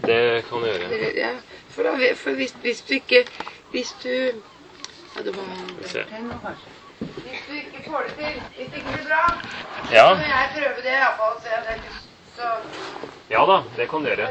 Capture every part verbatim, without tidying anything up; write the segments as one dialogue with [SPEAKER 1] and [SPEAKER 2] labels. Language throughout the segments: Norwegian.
[SPEAKER 1] det kan du gjøre.
[SPEAKER 2] Ja, for, da, for hvis, hvis du ikke, hvis du, ja, du må, hvis du ikke får det til, hvis det ikke blir bra,
[SPEAKER 1] ja.
[SPEAKER 2] Så må jeg prøve det i hvert fall, så jeg ikke så...
[SPEAKER 1] Ja da, det kan du gjøre.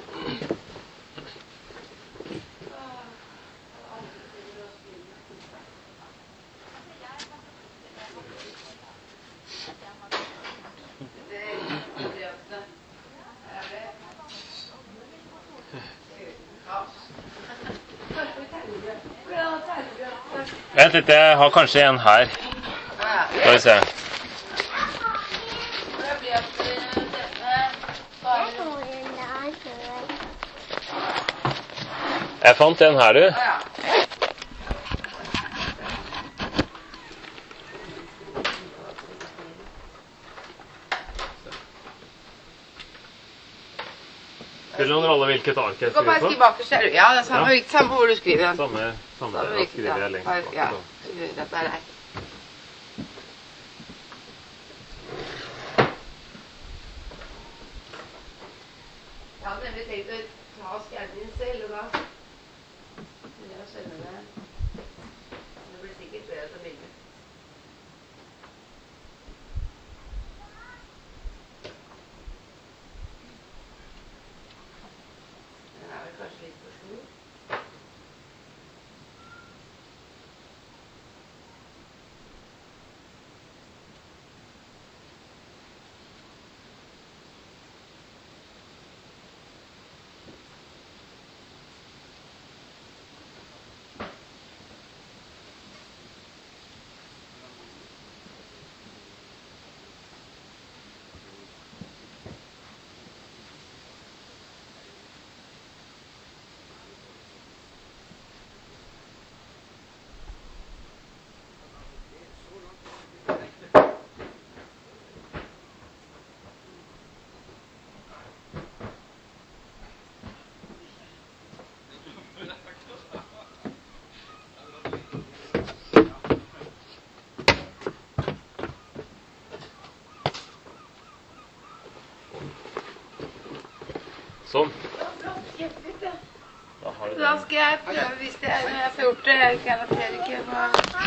[SPEAKER 1] Vent litt, jeg har kanskje en her. Skal vi se. Jeg fant en her, du. Spiller noen rolle hvilket ark jeg skriver på?
[SPEAKER 2] Du kan bare skrive bakerst, ser du. Ja, det er samme, ja. Samme hvor du skriver den.
[SPEAKER 1] Samme, samme, da skriver jeg lengst bak.
[SPEAKER 2] Ja, dette er deg. Jeg hadde nemlig tenkt å ta skjermen din selv, og da vil jeg sende det. Det blir sikkert bedre til bildet. Den er vel kanskje litt for stor.
[SPEAKER 1] Sånn.
[SPEAKER 2] Da har du det. Da skal jeg prøve, hvis det er når jeg får gjort det. Jeg garanterer ikke hva...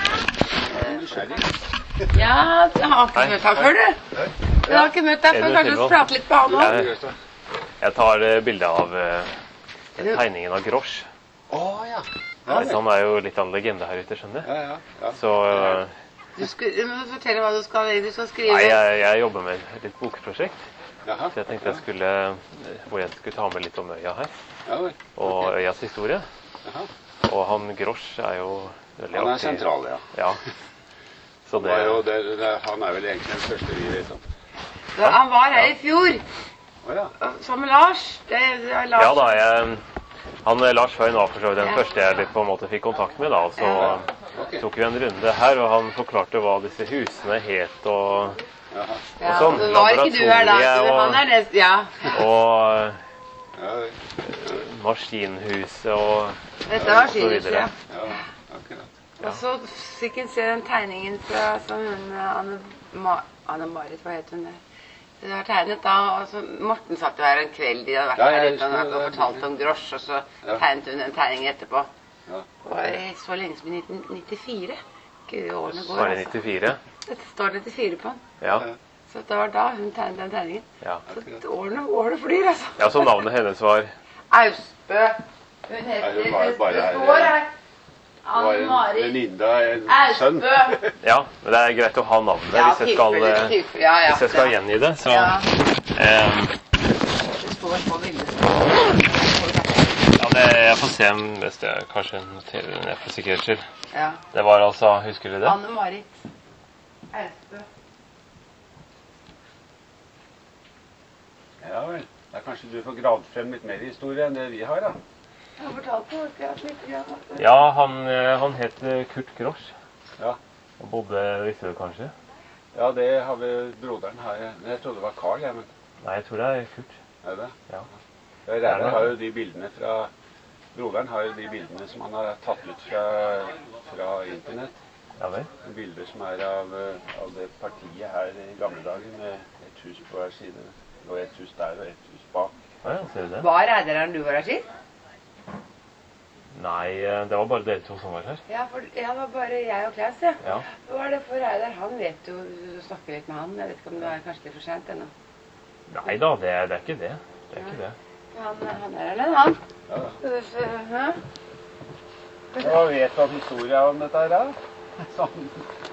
[SPEAKER 2] Ja, jeg har ikke møtt deg før, du. Jeg har ikke møtt deg før, kanskje du prater litt på han også.
[SPEAKER 1] Jeg tar bilde av uh, tegningen av Grosch.
[SPEAKER 3] Åh, ja.
[SPEAKER 1] Han er jo litt av en legende her ute, skjønner du?
[SPEAKER 3] Ja, ja, ja.
[SPEAKER 1] Så... Uh,
[SPEAKER 2] du skal, du må fortelle hva du skal, du skal skrive.
[SPEAKER 1] Nei, jeg, jeg jobber med et litt bokprosjekt.
[SPEAKER 3] Jaha,
[SPEAKER 1] så jeg tenkte jeg skulle, hvor jeg skulle ta med litt om øya her,
[SPEAKER 3] ja, vel.
[SPEAKER 1] og
[SPEAKER 3] Okay.
[SPEAKER 1] øyas historie.
[SPEAKER 3] Jaha.
[SPEAKER 1] Og han Grosch er jo veldig
[SPEAKER 3] Han er
[SPEAKER 1] aktiv.
[SPEAKER 3] sentral, ja.
[SPEAKER 1] Ja. Så
[SPEAKER 3] det... Han, jo, det, det, han er vel egentlig den første vi vet om.
[SPEAKER 2] Ja, han var her i fjor,
[SPEAKER 3] oh, ja.
[SPEAKER 2] som Lars. Det, det er Lars.
[SPEAKER 1] Ja da, jeg, han Lars Høyen var for så vidt den ja. første jeg på en måte fikk kontakt med da, så ja. okay. tok vi en runde her, og han forklarte hva disse husene het, og...
[SPEAKER 3] Jaha.
[SPEAKER 2] Ja, sånn, så var ikke du her da, så han er det, ja.
[SPEAKER 1] Og ja, maskinhuset og,
[SPEAKER 2] dette var maskinhuset, ja.
[SPEAKER 3] Ja, akkurat.
[SPEAKER 2] Ja. Og så fikk hun se den tegningen fra, som hun, Anne, Ma, Anne Marit, hva heter hun det? Det var tegnet da, og så Morten satt jo her en kveld, de hadde vært
[SPEAKER 3] ja,
[SPEAKER 2] her litt, og han fortalt om Grosch, og så ja. tegnet hun en tegning etterpå.
[SPEAKER 3] Ja.
[SPEAKER 2] Det var så lenge som i nitten nittifire. Gud, årene går,
[SPEAKER 1] var det nittifire?
[SPEAKER 2] Dette står nittifire på den.
[SPEAKER 1] Ja.
[SPEAKER 2] Så det var da hun tegnet den tegningen.
[SPEAKER 1] Ja.
[SPEAKER 2] Så årene, årene flyr, altså.
[SPEAKER 1] Ja, så navnet hennes var?
[SPEAKER 2] Austbø. Hun heter,
[SPEAKER 3] hun var bare her.
[SPEAKER 2] Det står her. Anne Marit.
[SPEAKER 3] En Linda, en sønn.
[SPEAKER 1] Ja, men det er greit å ha navnet
[SPEAKER 2] ja,
[SPEAKER 1] hvis jeg skal,
[SPEAKER 2] ja, ja,
[SPEAKER 1] hvis jeg skal gjengi det. Så,
[SPEAKER 2] ja.
[SPEAKER 1] eh,
[SPEAKER 2] det står på bildet.
[SPEAKER 1] Ja, det, jeg får se hvis jeg kanskje noterer det ned for sikkerhets skyld.
[SPEAKER 2] Ja.
[SPEAKER 1] Det var altså, husker du det?
[SPEAKER 2] Anne Marit. Austbø.
[SPEAKER 3] Ja vel, da kanskje du får gravd frem litt mer historie enn det vi har da.
[SPEAKER 2] Jeg har fortalt på akkurat litt grann.
[SPEAKER 1] Ja, han, han het Kurt Grosch.
[SPEAKER 3] Ja.
[SPEAKER 1] Og bodde, visste du kanskje?
[SPEAKER 3] Ja, det har vi broderen her. Jeg trodde det var Karl, jeg, men...
[SPEAKER 1] Nei, jeg tror det er Kurt.
[SPEAKER 3] Er det?
[SPEAKER 1] Ja.
[SPEAKER 3] Jeg har jo de bildene fra... Broderen har jo de bildene som han har tatt ut fra, fra internett.
[SPEAKER 1] Ja vel?
[SPEAKER 3] Bilder som er av, av det partiet her i gamle dager, med et hus på hver side. Og et hus der og et hus bak.
[SPEAKER 1] Ja, ser du det?
[SPEAKER 2] Var Reidar her når du var her sist?
[SPEAKER 1] Nei, det var bare dere to som var her.
[SPEAKER 2] Ja, for ja, det var bare jeg og Klaus, ja.
[SPEAKER 1] Ja.
[SPEAKER 2] Hva var det for Reidar? Han vet jo, du snakker litt med han. Jeg vet ikke om det er kanskje litt for sent ennå.
[SPEAKER 1] Nei da, det, det er ikke det. Det er ikke det.
[SPEAKER 2] Han, han er her, han.
[SPEAKER 3] Ja.
[SPEAKER 2] Hæ?
[SPEAKER 3] Hva vet du om historien om dette her, da? Sånn.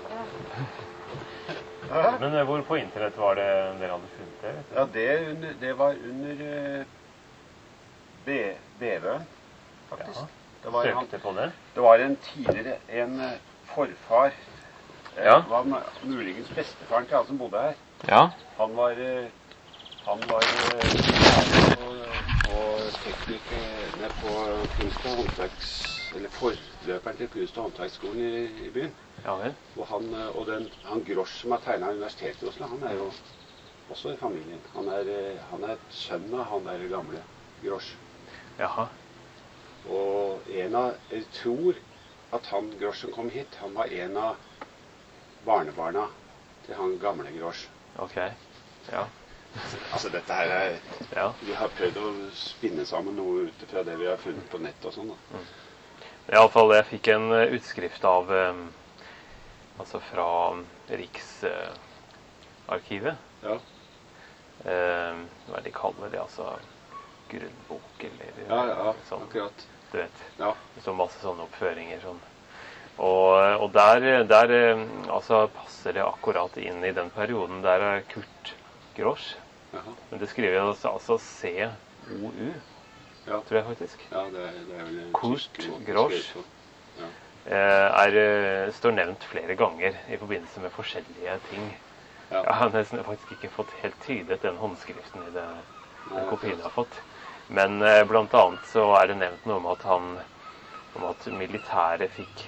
[SPEAKER 1] Men eh, hvor på internett var det dere hadde funnet det?
[SPEAKER 3] Ja, det, under, det var under uh, Bevøen, faktisk.
[SPEAKER 1] Ja.
[SPEAKER 3] Det var, han,
[SPEAKER 1] Søkte på det?
[SPEAKER 3] det var en tidligere, en uh, forfar. Eh,
[SPEAKER 1] Ja.
[SPEAKER 3] Det var muligens bestefaren til han som bodde her.
[SPEAKER 1] Ja.
[SPEAKER 3] Han var, uh, han var uh, lærer på, på teknikerne på kunst- og håndverks... Eller forløperen til kunst- og håndverksskolen i, i byen.
[SPEAKER 1] Ja vel.
[SPEAKER 3] Og han, og den, han Grosch som har tegnet Universitetet i Oslo, han er jo også i familien. Han er, han er sønn av han der gamle Grosch.
[SPEAKER 1] Jaha.
[SPEAKER 3] Og en av, jeg tror at han Grosch som kom hit, han var en av barnebarna til han gamle Grosch.
[SPEAKER 1] Ok. Ja.
[SPEAKER 3] Altså dette her er,
[SPEAKER 1] Ja.
[SPEAKER 3] vi har prøvd å spinne sammen noe ut fra det vi har funnet på nett og sånn da.
[SPEAKER 1] Mm. I alle fall, jeg fikk en eh, utskrift av, eh, altså fra Riksarkivet.
[SPEAKER 3] Ja,
[SPEAKER 1] Eh, hva er det de kaller det, altså grunnbok eller
[SPEAKER 3] ja, ja,
[SPEAKER 1] sånn,
[SPEAKER 3] akkurat.
[SPEAKER 1] du vet.
[SPEAKER 3] Ja,
[SPEAKER 1] Så masse sånne oppføringer sånn. Og, og der, der eh, altså, passer det akkurat inn i den perioden. Der er Kurt Grosch.
[SPEAKER 3] jaha.
[SPEAKER 1] Men det skriver jeg altså, altså C O U,
[SPEAKER 3] Ja,
[SPEAKER 1] tror jeg faktisk.
[SPEAKER 3] ja det, er, det er vel en
[SPEAKER 1] Kurt
[SPEAKER 3] tysk måte å
[SPEAKER 1] Grosch.
[SPEAKER 3] skrive på. Ja,
[SPEAKER 1] Eh, er, eh, står nevnt flere ganger i forbindelse med forskjellige ting.
[SPEAKER 3] ja.
[SPEAKER 1] Jeg har nesten faktisk ikke fått helt tydet den håndskriften i det, den
[SPEAKER 3] Nei,
[SPEAKER 1] kopien jeg har fått. Men eh, blant annet så er det nevnt noe om at han om at militæret fikk,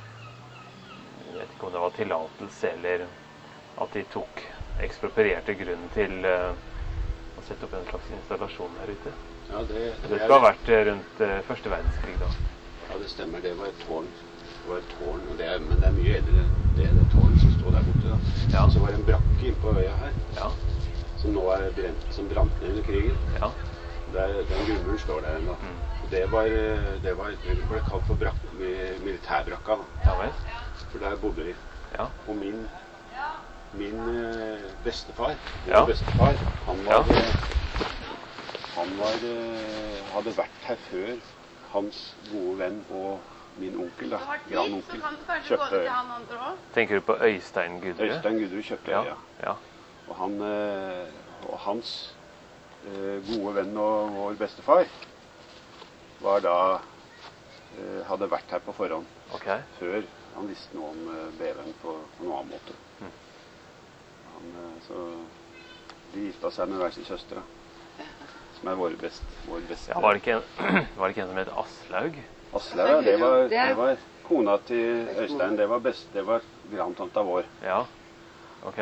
[SPEAKER 1] jeg vet ikke om det var tillatelse, eller at de tok eksproprierte grunnen til eh, å sette opp en slags installasjon her ute.
[SPEAKER 3] Ja, det,
[SPEAKER 1] Det
[SPEAKER 3] det,
[SPEAKER 1] skal ha
[SPEAKER 3] er,
[SPEAKER 1] vært eh, rundt eh, første verdenskrig da.
[SPEAKER 3] ja, det stemmer. Det var et tårn. Det var et tårn, og det er, men det er mye eldre enn det, det tårnet som står der borte. Da.
[SPEAKER 1] Ja.
[SPEAKER 3] Og så var det en brakke inn på øya her,
[SPEAKER 1] Ja,
[SPEAKER 3] som nå er brent, som brant ned under krigen.
[SPEAKER 1] ja.
[SPEAKER 3] Der, den grunnmuren står der ennå.
[SPEAKER 1] Mm.
[SPEAKER 3] Og Det, var, det, var, det ble kalt for brak, militærbrakka, da.
[SPEAKER 1] Ja vel.
[SPEAKER 3] For der bodde vi.
[SPEAKER 1] Ja.
[SPEAKER 3] Og min, min eh, bestefar, min
[SPEAKER 1] Ja.
[SPEAKER 3] bestefar, han var,
[SPEAKER 1] Ja.
[SPEAKER 3] eh, han var, eh, hadde vært her før hans gode venn og min onkel, da, grandonkel, kjøpte
[SPEAKER 1] Tenker du på Øystein Gudrud?
[SPEAKER 3] Øystein Gudrud kjøpte
[SPEAKER 1] Ja,
[SPEAKER 3] øya.
[SPEAKER 1] ja.
[SPEAKER 3] Og, han, eh, og hans eh, gode venn og vår bestefar var da eh, hadde vært her på forhånd,
[SPEAKER 1] Ok.
[SPEAKER 3] før han visste noe om eh, B V-en på, på noen annen måte.
[SPEAKER 1] Mm.
[SPEAKER 3] Han, eh, så de gifta seg med hver sin søster, da, som er vår best, vår beste.
[SPEAKER 1] Ja, var det ikke en, var det ikke en som het Aslaug?
[SPEAKER 3] Aslaug, ja, det var, det var kona til Øystein. Det var, best, det var grandtanta vår.
[SPEAKER 1] Ja. Ok.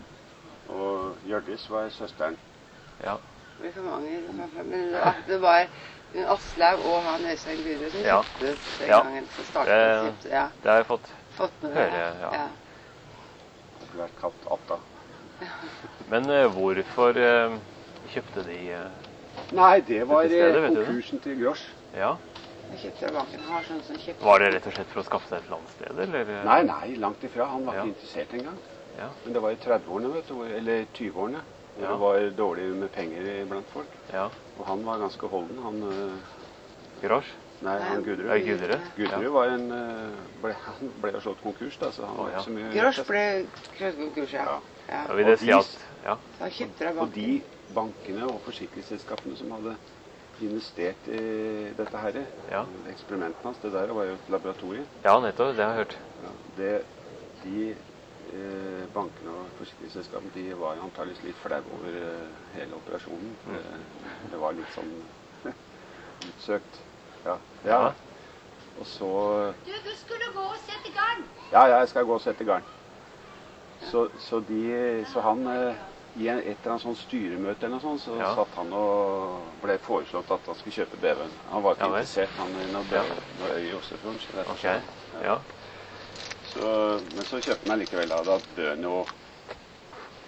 [SPEAKER 3] Og Hjørdis var søsteren.
[SPEAKER 1] Ja.
[SPEAKER 2] Det er for mange, men at det var Aslaug og han Øystein Gudrud som
[SPEAKER 1] Ja.
[SPEAKER 2] kjøpte den
[SPEAKER 1] Ja.
[SPEAKER 2] gangen. Så startet
[SPEAKER 1] Det-
[SPEAKER 2] kjøpte, ja.
[SPEAKER 1] Det har jeg fått
[SPEAKER 2] Fått med
[SPEAKER 1] høre,
[SPEAKER 2] det.
[SPEAKER 1] ja.
[SPEAKER 3] Det hadde vært kalt Atta.
[SPEAKER 1] Men eh, hvorfor eh, kjøpte de eh,
[SPEAKER 3] Nei, det var
[SPEAKER 1] Dette stedet,
[SPEAKER 3] eh,
[SPEAKER 1] vet du det?
[SPEAKER 3] konkursen til Grosch.
[SPEAKER 1] Ja.
[SPEAKER 2] Jeg kjøpte av banken. Har sånn som kjøpte.
[SPEAKER 1] Var det rett og slett for å skaffe seg et landsted, eller? eh?
[SPEAKER 3] Nei, nei, langt ifra. Han var
[SPEAKER 1] Ja.
[SPEAKER 3] ikke interessert engang.
[SPEAKER 1] Ja.
[SPEAKER 3] Men det var i trettiårene, vet du, hvor- eller tjueårene, hvor
[SPEAKER 1] Ja.
[SPEAKER 3] det var dårlig med penger blant folk.
[SPEAKER 1] Ja.
[SPEAKER 3] Og han var ganske holden. Han, øh,
[SPEAKER 1] Garasje?
[SPEAKER 3] nei, han Gudrud.
[SPEAKER 1] Øy Gudrud?
[SPEAKER 3] Gudrud
[SPEAKER 1] Ja.
[SPEAKER 3] var en, øh, ble, han ble jo slått konkurs, da, så han
[SPEAKER 1] Å,
[SPEAKER 3] var
[SPEAKER 1] ja.
[SPEAKER 3] ikke så mye
[SPEAKER 2] Grosch ble krøtkonkurs, ja.
[SPEAKER 3] Ja.
[SPEAKER 2] ja.
[SPEAKER 1] Ja, vil det
[SPEAKER 3] Og
[SPEAKER 1] si
[SPEAKER 3] de-
[SPEAKER 1] at Ja.
[SPEAKER 2] Så han kjøpte av
[SPEAKER 3] Og
[SPEAKER 2] banken.
[SPEAKER 3] de bankene og forsikringsselskapene som hadde investert i dette her,
[SPEAKER 1] Ja.
[SPEAKER 3] eksperimentene hans, det der var jo et laboratorium.
[SPEAKER 1] Ja, nettopp. Det har jeg hørt.
[SPEAKER 3] Ja, det, de eh, bankene og forsikringsselskapene de var jo antageligvis litt flau over eh, hele operasjonen.
[SPEAKER 1] Mm.
[SPEAKER 3] Det, det var litt sånn utsøkt. Ja. ja.
[SPEAKER 1] Ja.
[SPEAKER 3] Og så
[SPEAKER 4] Du, du skulle gå og sette garn.
[SPEAKER 3] Ja, ja, jeg skal gå og sette garn. Så, så, de, så han eh, i en, et eller annet sånt styremøte eller noe sånt, så
[SPEAKER 1] Ja.
[SPEAKER 3] satt han og ble foreslått at han skulle kjøpe B V-en. Han var ikke
[SPEAKER 1] Ja vel.
[SPEAKER 3] interessert, han i noe,
[SPEAKER 1] Ja.
[SPEAKER 3] noe øy i Oslofjorden. så derfor
[SPEAKER 1] Ok.
[SPEAKER 3] så-
[SPEAKER 1] Ja.
[SPEAKER 3] Så, men så kjøpte han likevel, da. Da døde han jo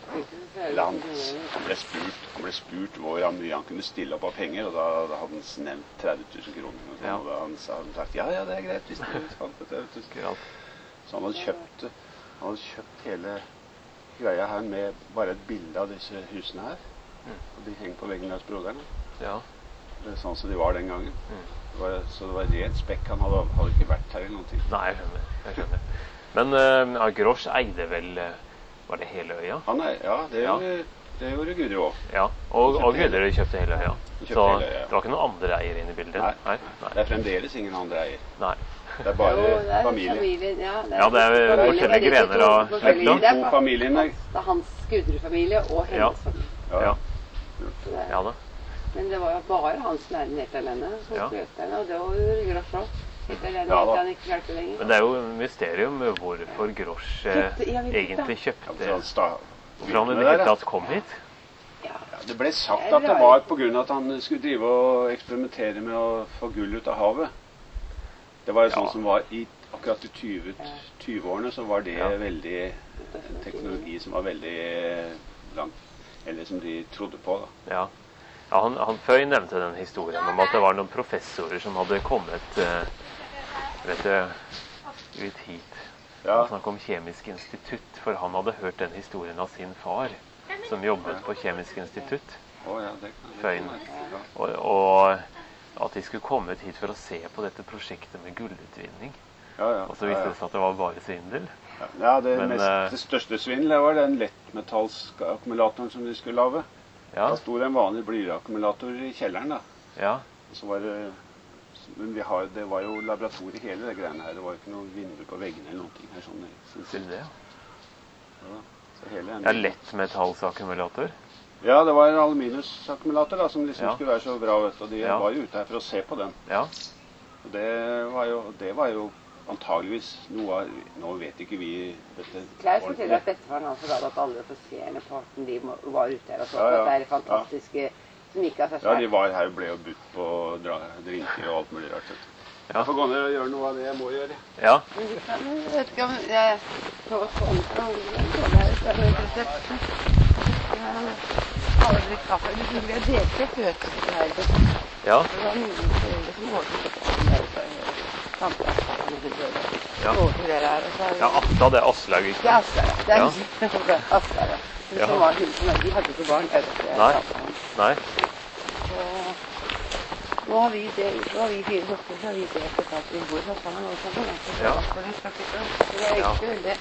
[SPEAKER 3] Eller han, han, ble spurt, han ble spurt hvor mye han kunne stille opp av penger, og da, da hadde han nevnt tretti tusen kroner. Og, sånn,
[SPEAKER 1] Ja.
[SPEAKER 3] og da han sa han sagt, ja, ja, det er greit. Hvis du skal på tretti tusen. Så han hadde kjøpt, han hadde kjøpt hele greia her med bare et bilde av disse husene her.
[SPEAKER 1] Mm.
[SPEAKER 3] Og de henger på veggen hos broderen.
[SPEAKER 1] Ja.
[SPEAKER 3] Det er sånn som de var den gangen.
[SPEAKER 1] Mm.
[SPEAKER 3] Det var, så det var rent spekk. Han hadde, hadde ikke vært her eller noen ting.
[SPEAKER 1] Nei, jeg skjønner. Jeg skjønner. Men uh, ja, Grosch eide vel uh, Var det hele øya?
[SPEAKER 3] Han er, ja, det
[SPEAKER 1] Ja.
[SPEAKER 3] gjorde, det gjorde Gudrud òg.
[SPEAKER 1] Ja, og, og Gudrud kjøpte hele øya.
[SPEAKER 3] Kjøpte
[SPEAKER 1] Så
[SPEAKER 3] hele øya.
[SPEAKER 1] det var ikke noen andre eier inne i bildet?
[SPEAKER 3] Nei.
[SPEAKER 1] Nei. Nei.
[SPEAKER 3] Det er fremdeles ingen andre eier.
[SPEAKER 1] Nei.
[SPEAKER 3] Det er bare
[SPEAKER 2] Jo, det er
[SPEAKER 3] familie.
[SPEAKER 2] familien, ja. Det
[SPEAKER 1] Ja, det er
[SPEAKER 2] familien,
[SPEAKER 1] forskjellige
[SPEAKER 2] det er
[SPEAKER 1] grener
[SPEAKER 2] to
[SPEAKER 1] av
[SPEAKER 2] forskjellige-
[SPEAKER 1] slekta.
[SPEAKER 2] det er
[SPEAKER 3] To
[SPEAKER 2] fa-
[SPEAKER 3] familiene.
[SPEAKER 2] Det er hans Gudrud-familie og hennes
[SPEAKER 1] Ja.
[SPEAKER 2] familie.
[SPEAKER 1] Ja.
[SPEAKER 2] Så det er-
[SPEAKER 1] Ja da.
[SPEAKER 2] Men det var jo bare han som er den helt alene. Som
[SPEAKER 1] Ja.
[SPEAKER 2] fløste henne, og det var jo Grosch også. Helt alene,
[SPEAKER 3] Ja,
[SPEAKER 2] helt
[SPEAKER 3] da.
[SPEAKER 2] til han ikke klarte lenger.
[SPEAKER 1] Men det er jo et mysterium hvorfor Grosch eh,
[SPEAKER 2] Kjøpte- ja, vi vet
[SPEAKER 1] egentlig
[SPEAKER 3] Ja,
[SPEAKER 1] kjøpte
[SPEAKER 3] så han sta-
[SPEAKER 1] Hvorfor han i det
[SPEAKER 3] der,
[SPEAKER 1] hele
[SPEAKER 3] ja.
[SPEAKER 1] tatt kom hit.
[SPEAKER 2] Ja.
[SPEAKER 3] Ja, det ble sagt
[SPEAKER 2] Det er
[SPEAKER 3] at det
[SPEAKER 2] rart.
[SPEAKER 3] var på grunn av at han skulle drive og eksperimentere med å få gull ut av havet. Det var jo sånn
[SPEAKER 1] Ja.
[SPEAKER 3] som var i akkurat i tyve tyve-årene, så var det
[SPEAKER 1] Ja.
[SPEAKER 3] veldig en teknologi som var veldig langt, eller som de trodde på, da.
[SPEAKER 1] Ja. Ja, han, han Føy nevnte den historien om at det var noen professorer som hadde kommet eh, vet du, ut hit.
[SPEAKER 3] Ja,
[SPEAKER 1] Snakk om Kjemisk institutt, for han hadde hørt den historien av sin far, som jobbet på Kjemisk institutt.
[SPEAKER 3] å, ja det kan
[SPEAKER 1] Føyen.
[SPEAKER 3] ja.
[SPEAKER 1] Og, og at de skulle komme ut hit for å se på dette prosjektet med gullutvinning.
[SPEAKER 3] Ja, ja.
[SPEAKER 1] Og så viste det seg at det var bare svindel.
[SPEAKER 3] Ja, ja, det,
[SPEAKER 1] Men,
[SPEAKER 3] mest,
[SPEAKER 1] eh,
[SPEAKER 3] det største svindelet var den lettmetallsakkumulatoren som de skulle lage.
[SPEAKER 1] Ja,
[SPEAKER 3] Det sto en vanlig blyakkumulator i kjelleren, da.
[SPEAKER 1] ja,
[SPEAKER 3] Og så var det, men vi har, det var jo laboratoriet hele det greiene her. Det var ikke noe vindu på veggene eller noen ting her. Sånn, sånn,
[SPEAKER 1] sier du det?
[SPEAKER 3] ja, så hele den-
[SPEAKER 1] Ja, lettmetallsakkumulator.
[SPEAKER 3] Ja, det var en aluminiumsakkumulator da, som liksom
[SPEAKER 1] Ja.
[SPEAKER 3] skulle være så bra. Vet du. Og de
[SPEAKER 1] Ja.
[SPEAKER 3] var jo ute her for å se på den.
[SPEAKER 1] Ja,
[SPEAKER 3] Og det var jo, det var jo antageligvis noe av, nå vet ikke vi dette
[SPEAKER 2] Klaus forteller
[SPEAKER 3] ordentlig.
[SPEAKER 2] at dette var han fortalte at alle offiserene på parten de må- var ute her og så
[SPEAKER 3] Ja, ja.
[SPEAKER 2] på dette her fantastiske som gikk av seg
[SPEAKER 3] Ja, de
[SPEAKER 2] selv.
[SPEAKER 3] var her og ble jo budt på dra, drinker og alt mulig rart. vet du.
[SPEAKER 1] Ja.
[SPEAKER 3] Jeg får gå ned og gjøre noe av det jeg må gjøre.
[SPEAKER 1] ja.
[SPEAKER 2] Men de kan- Jeg vet ikke om jeg får få den fra Ole. Alle drikker kaffe. De skulle ha delt opp, vet du. Det her.
[SPEAKER 1] Ja,
[SPEAKER 2] Det var mine foreldre som ordnet det. Tante Asta, han heter det.
[SPEAKER 1] Ja.
[SPEAKER 2] Ordnet det her. Og så har vi-
[SPEAKER 1] ja Asta, det er Aslaug, ikke
[SPEAKER 2] Det er Asta, ja. Det er
[SPEAKER 1] Ja.
[SPEAKER 2] det er Asta, ja. Hun
[SPEAKER 1] Ja.
[SPEAKER 2] som var hun som de hadde ikke barn. Jeg vet ikke, jeg
[SPEAKER 1] Nei.
[SPEAKER 2] sa til ham.
[SPEAKER 1] Nei.
[SPEAKER 2] Så nå har vi det, nå har vi fire voksne, så har vi det på tak i bord hos han og sånn. Så
[SPEAKER 1] Ja.
[SPEAKER 2] for det skal ikke så det er
[SPEAKER 1] Ja.
[SPEAKER 2] ikke veldig.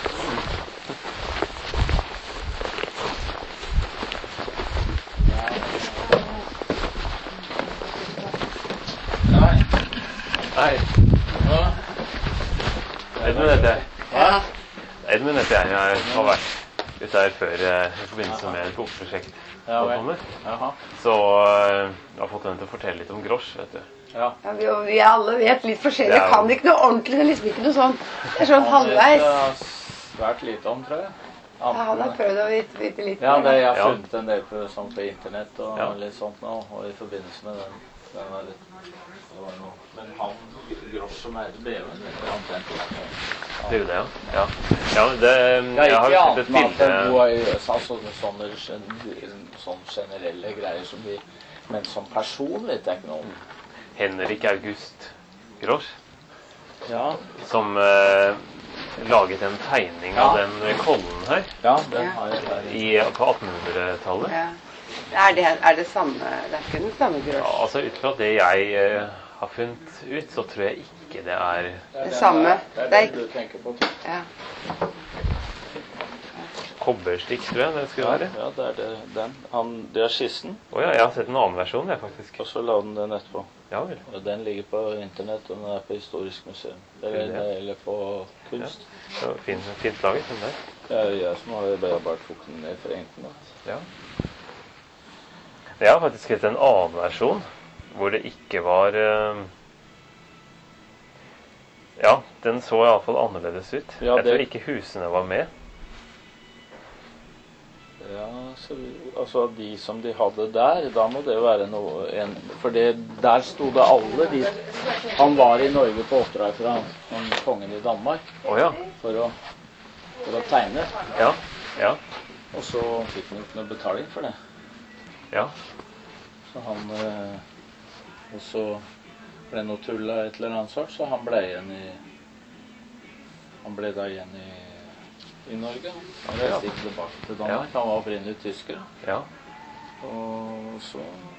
[SPEAKER 1] Nei. Edmund heter jeg.
[SPEAKER 2] Ja.
[SPEAKER 1] Edmund heter jeg. Jeg har vært ute her før eh, i forbindelse med et bokprosjekt.
[SPEAKER 5] Ja, vel.
[SPEAKER 1] Kommer.
[SPEAKER 5] Jaha.
[SPEAKER 1] Så eh, jeg har fått henne til å fortelle litt om Grosch, vet du.
[SPEAKER 5] Ja.
[SPEAKER 2] Ja, vi, og vi alle vet litt forskjellig.
[SPEAKER 1] Det er
[SPEAKER 2] Jeg
[SPEAKER 1] jo-
[SPEAKER 2] kan ikke noe ordentlig. Det er liksom ikke noe sånn. Det er sånn
[SPEAKER 5] Han vet
[SPEAKER 2] halvveis.
[SPEAKER 5] jeg svært lite om, tror jeg.
[SPEAKER 2] Ja, han har prøvd å vite, vite litt.
[SPEAKER 5] Ja, det, jeg har
[SPEAKER 1] Ja.
[SPEAKER 5] funnet en del på, sånn på internett og
[SPEAKER 1] Ja.
[SPEAKER 5] litt sånt nå, og i forbindelse med den, den var litt, det var noe. Men han, Grosch som eide B V-en, vet jeg omtrent ikke.
[SPEAKER 1] Sier du det, ja? Ja, ja det,
[SPEAKER 5] Ja,
[SPEAKER 1] jeg har
[SPEAKER 5] ikke
[SPEAKER 1] jo
[SPEAKER 5] annet
[SPEAKER 1] sett et
[SPEAKER 5] enn at det
[SPEAKER 1] bilde.
[SPEAKER 5] var jo altså, sånne, gen- sånne generelle greier som vi, men som person vet jeg ikke noe om.
[SPEAKER 1] Henrik August Grosch,
[SPEAKER 5] Ja,
[SPEAKER 1] som eh, laget en tegning av
[SPEAKER 5] Ja.
[SPEAKER 1] den kollen her
[SPEAKER 5] ja, den
[SPEAKER 2] Ja.
[SPEAKER 5] har jeg der.
[SPEAKER 1] i, på attenhundretallet.
[SPEAKER 2] Ja. Er det, er det samme? Det er ikke den samme
[SPEAKER 1] Ja,
[SPEAKER 2] grøs.
[SPEAKER 1] altså ut fra det jeg eh, har funnet ut, så tror jeg ikke det er
[SPEAKER 5] Det er
[SPEAKER 2] Det
[SPEAKER 5] den
[SPEAKER 2] samme.
[SPEAKER 5] der. Det er
[SPEAKER 2] Det er
[SPEAKER 5] den du tenker på.
[SPEAKER 2] Ja.
[SPEAKER 1] kobberstikk, tror jeg det skulle
[SPEAKER 5] Ja,
[SPEAKER 1] være.
[SPEAKER 5] ja, det er det, den. Han, det er skissen,
[SPEAKER 1] Å ja, jeg har sett en annen versjon, jeg, faktisk.
[SPEAKER 5] og så la den den etterpå.
[SPEAKER 1] Ja vel.
[SPEAKER 5] Og den ligger på internett, og den er på Historisk museum. Eller,
[SPEAKER 1] Ja.
[SPEAKER 5] eller på kunst.
[SPEAKER 1] Ja, fint, fint laget, den der.
[SPEAKER 5] Det er jo jeg som har bare, bare tok den ned fra internett.
[SPEAKER 1] Ja. Jeg har faktisk sett en annen versjon, hvor det ikke var eh, Ja, den så iallfall annerledes ut.
[SPEAKER 5] Ja,
[SPEAKER 1] Jeg
[SPEAKER 5] det-
[SPEAKER 1] tror ikke husene var med.
[SPEAKER 5] Ja, så, altså de som de hadde der, da må det være noe en, For det, der sto det alle de Han var i Norge på oppdrag fra han, kongen i Danmark
[SPEAKER 1] Å ja.
[SPEAKER 5] for å, for å tegne.
[SPEAKER 1] Ja. Ja.
[SPEAKER 5] Og så fikk han ikke noe betaling for det.
[SPEAKER 1] Ja.
[SPEAKER 5] Så han eh, Og så ble det noe tull av et eller annet sort, så han ble igjen i Han ble da igjen i, i Norge. Han reiste ikke tilbake til Danmark.
[SPEAKER 1] Ja.
[SPEAKER 5] Han var opprinnelig tysker.
[SPEAKER 1] Ja.
[SPEAKER 5] Og så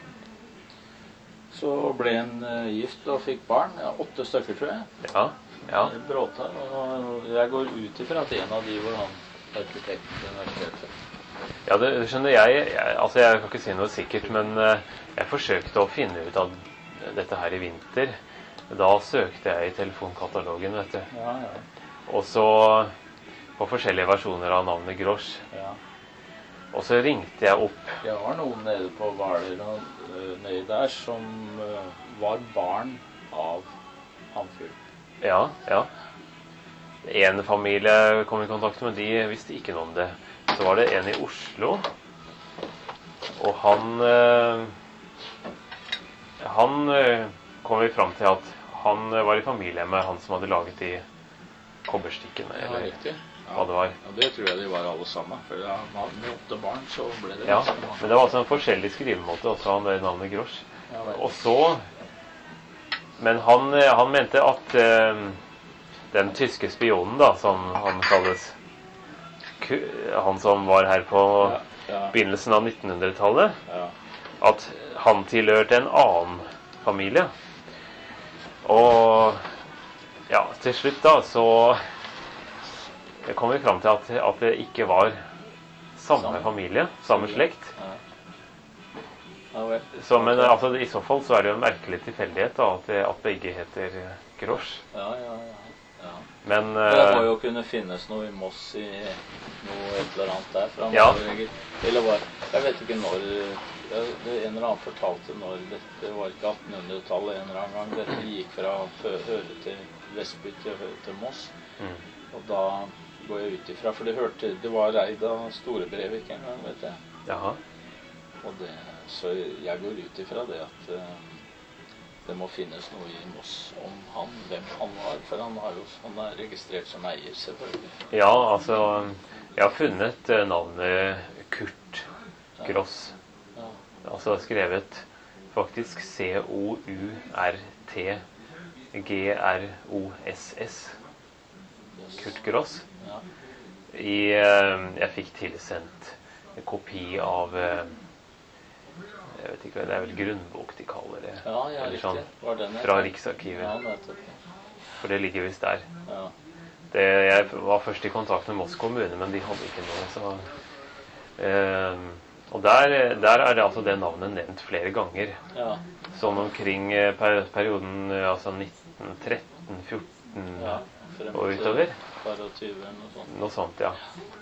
[SPEAKER 5] Så ble han eh, gift og fikk barn. Ja, åtte stykker, tror jeg.
[SPEAKER 1] Ja. Ja.
[SPEAKER 5] I Bråta. Og jeg går ut ifra at en av de var han arkitekten til universitetet.
[SPEAKER 1] Ja, det skjønner jeg, jeg. Altså, jeg kan ikke si noe sikkert, men uh, jeg forsøkte å finne ut av dette her i vinter. Da søkte jeg i telefonkatalogen, vet du.
[SPEAKER 5] Ja, ja.
[SPEAKER 1] Og så på forskjellige versjoner av navnet Grosch.
[SPEAKER 5] Ja.
[SPEAKER 1] Og så ringte jeg opp.
[SPEAKER 5] Det var noen nede på Hvaler og uh, nede der som uh, var barn av han fyren.
[SPEAKER 1] Ja, ja. En familie jeg kom i kontakt med, de visste ikke noe om det. Så var det en i Oslo, og han eh, han eh, kom vi fram til at han var i familie med han som hadde laget de kobberstikkene,
[SPEAKER 5] Ja,
[SPEAKER 1] eller
[SPEAKER 5] riktig. Ja.
[SPEAKER 1] hva det var.
[SPEAKER 5] Ja, det tror jeg de var alle sammen. For da var med åtte barn, så ble det
[SPEAKER 1] Ja,
[SPEAKER 5] ganske mange.
[SPEAKER 1] men det var altså en forskjellig skrivemåte også, han det navnet Grosch.
[SPEAKER 5] Ja, vel.
[SPEAKER 1] Og så, men han, eh, han mente at eh, den tyske spionen da, som han kalles, ku- han som var her på
[SPEAKER 5] Ja, ja,
[SPEAKER 1] begynnelsen av nittenhundretallet,
[SPEAKER 5] ja.
[SPEAKER 1] at han tilhørte en annen familie. Og ja, til slutt da, så kom vi fram til at, at det ikke var samme
[SPEAKER 5] Samme.
[SPEAKER 1] familie, samme slekt.
[SPEAKER 5] Ja. Ja, vel.
[SPEAKER 1] Så, men altså, i så fall så er det jo en merkelig tilfeldighet da, at, det, at begge heter Grosch.
[SPEAKER 5] Ja, ja, ja. ja.
[SPEAKER 1] Men
[SPEAKER 5] Det må
[SPEAKER 1] eh,
[SPEAKER 5] jo kunne finnes noe i Moss i noe et eller annet der. For han
[SPEAKER 1] Ja.
[SPEAKER 5] var jo egentlig- eller var, jeg vet ikke når det, det En eller annen fortalte når dette var ikke attenhundretallet en eller annen gang. Dette gikk fra Fø- Høre til Vestby til, Hø- til Moss.
[SPEAKER 1] mm,
[SPEAKER 5] Og da går jeg ut ifra, for det hørte, det var eid av Storebrevik en gang, vet jeg.
[SPEAKER 1] jaha.
[SPEAKER 5] Og det, så jeg går ut ifra det at eh, det må finnes noe i Moss om han, hvem han var. For han, har jo, han er registrert som eier, selvfølgelig.
[SPEAKER 1] Ja, altså, jeg har funnet eh, navnet Kurt Gross.
[SPEAKER 5] Ja,
[SPEAKER 1] Altså skrevet faktisk C O U R T G R O S S.
[SPEAKER 5] yes.
[SPEAKER 1] Kurt Gross.
[SPEAKER 5] Ja,
[SPEAKER 1] I, eh, jeg fikk tilsendt en kopi av eh, jeg vet ikke, det er vel grunnbok de kaller det.
[SPEAKER 5] ja, ja
[SPEAKER 1] Eller
[SPEAKER 5] riktig.
[SPEAKER 1] sånn,
[SPEAKER 5] Var den jeg-
[SPEAKER 1] fra
[SPEAKER 5] Ja,
[SPEAKER 1] Riksarkivet.
[SPEAKER 5] nettopp.
[SPEAKER 1] For det ligger visst der.
[SPEAKER 5] Ja.
[SPEAKER 1] Det, jeg var først i kontakt med Moss kommune, men de hadde ikke noe. Så, eh, og der, der er det altså det navnet nevnt flere ganger.
[SPEAKER 5] Ja,
[SPEAKER 1] Sånn omkring eh, per, perioden eh, altså nitten tretten fjorten
[SPEAKER 5] ja. Frem
[SPEAKER 1] og
[SPEAKER 5] til
[SPEAKER 1] utover.
[SPEAKER 5] tjueto eller noe sånt.
[SPEAKER 1] Noe sånt, ja.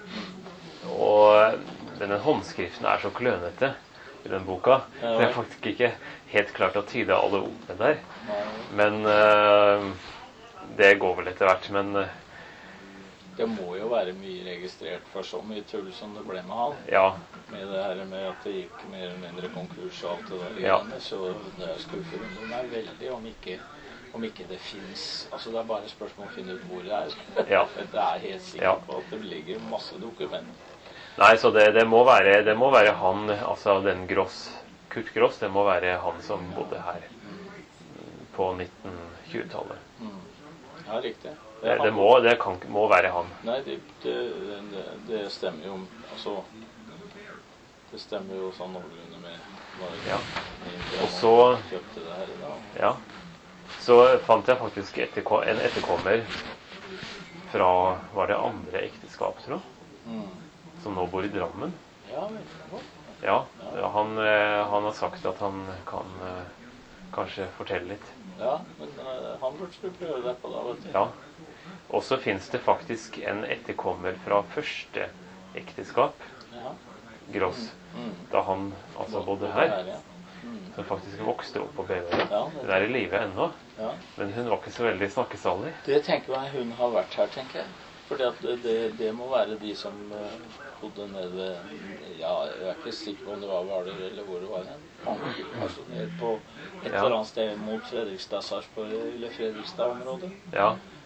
[SPEAKER 1] Og denne håndskriften er så klønete i den boka.
[SPEAKER 5] Ja.
[SPEAKER 1] Det er faktisk ikke helt klart å tyde alle ordene der.
[SPEAKER 5] Nei,
[SPEAKER 1] Men eh, det går vel etter hvert. Men eh,
[SPEAKER 5] det må jo være mye registrert for så mye tull som det ble med han.
[SPEAKER 1] ja.
[SPEAKER 5] Med det her med at det gikk mer eller mindre konkurs og alt det der.
[SPEAKER 1] Ja.
[SPEAKER 5] greiene, Så det skulle forundre meg veldig om ikke, om ikke det finnes. Altså det er bare et spørsmål om å finne ut hvor det er.
[SPEAKER 1] Ja.
[SPEAKER 5] Det er helt sikker
[SPEAKER 1] Ja.
[SPEAKER 5] på at det ligger masse dokumenter.
[SPEAKER 1] Nei, så det, det, må være, det må være han, altså den Gross, Kurt Gross, det må være han som bodde her på nitten tjue-tallet.
[SPEAKER 5] Mm. Ja, riktig.
[SPEAKER 1] Det,
[SPEAKER 5] er
[SPEAKER 1] det,
[SPEAKER 5] han.
[SPEAKER 1] må, det kan, må være han.
[SPEAKER 5] Nei, det, det, det, det stemmer jo. Altså, det stemmer jo sånn noenlunde med når
[SPEAKER 1] Ja.
[SPEAKER 5] min
[SPEAKER 1] Og så-
[SPEAKER 5] kjøpte det her i dag.
[SPEAKER 1] Ja. Så fant jeg faktisk etterko en etterkommer fra, var det andre ekteskap, tror jeg,
[SPEAKER 5] Mm.
[SPEAKER 1] som nå bor i Drammen.
[SPEAKER 5] Ja, vel. godt.
[SPEAKER 1] Ja, han, eh, han har sagt at han kan eh, kanskje fortelle litt.
[SPEAKER 5] Ja, men uh, han burde du prøve deg på da, vet du.
[SPEAKER 1] Ja. Og så finnes det faktisk en etterkommer fra første ekteskap,
[SPEAKER 5] Ja.
[SPEAKER 1] Gross,
[SPEAKER 5] Mm.
[SPEAKER 1] da han altså bodde
[SPEAKER 5] Både
[SPEAKER 1] her,
[SPEAKER 5] ja. Mm.
[SPEAKER 1] som faktisk vokste opp på Bevøya.
[SPEAKER 5] Ja,
[SPEAKER 1] Hun
[SPEAKER 5] det,
[SPEAKER 1] er i live ennå,
[SPEAKER 5] ja.
[SPEAKER 1] men hun var ikke så veldig snakkesalig.
[SPEAKER 5] Det tenker jeg hun har vært her, tenker jeg. For det, det, det må være de som uh, bodde nede ved Ja, jeg er ikke sikker på om det var Hvaler eller hvor det var hen. Altså nede på et
[SPEAKER 1] Ja.
[SPEAKER 5] eller annet sted mot Fredrikstad, Sarpsborg eller Fredrikstad-området.
[SPEAKER 1] Ja,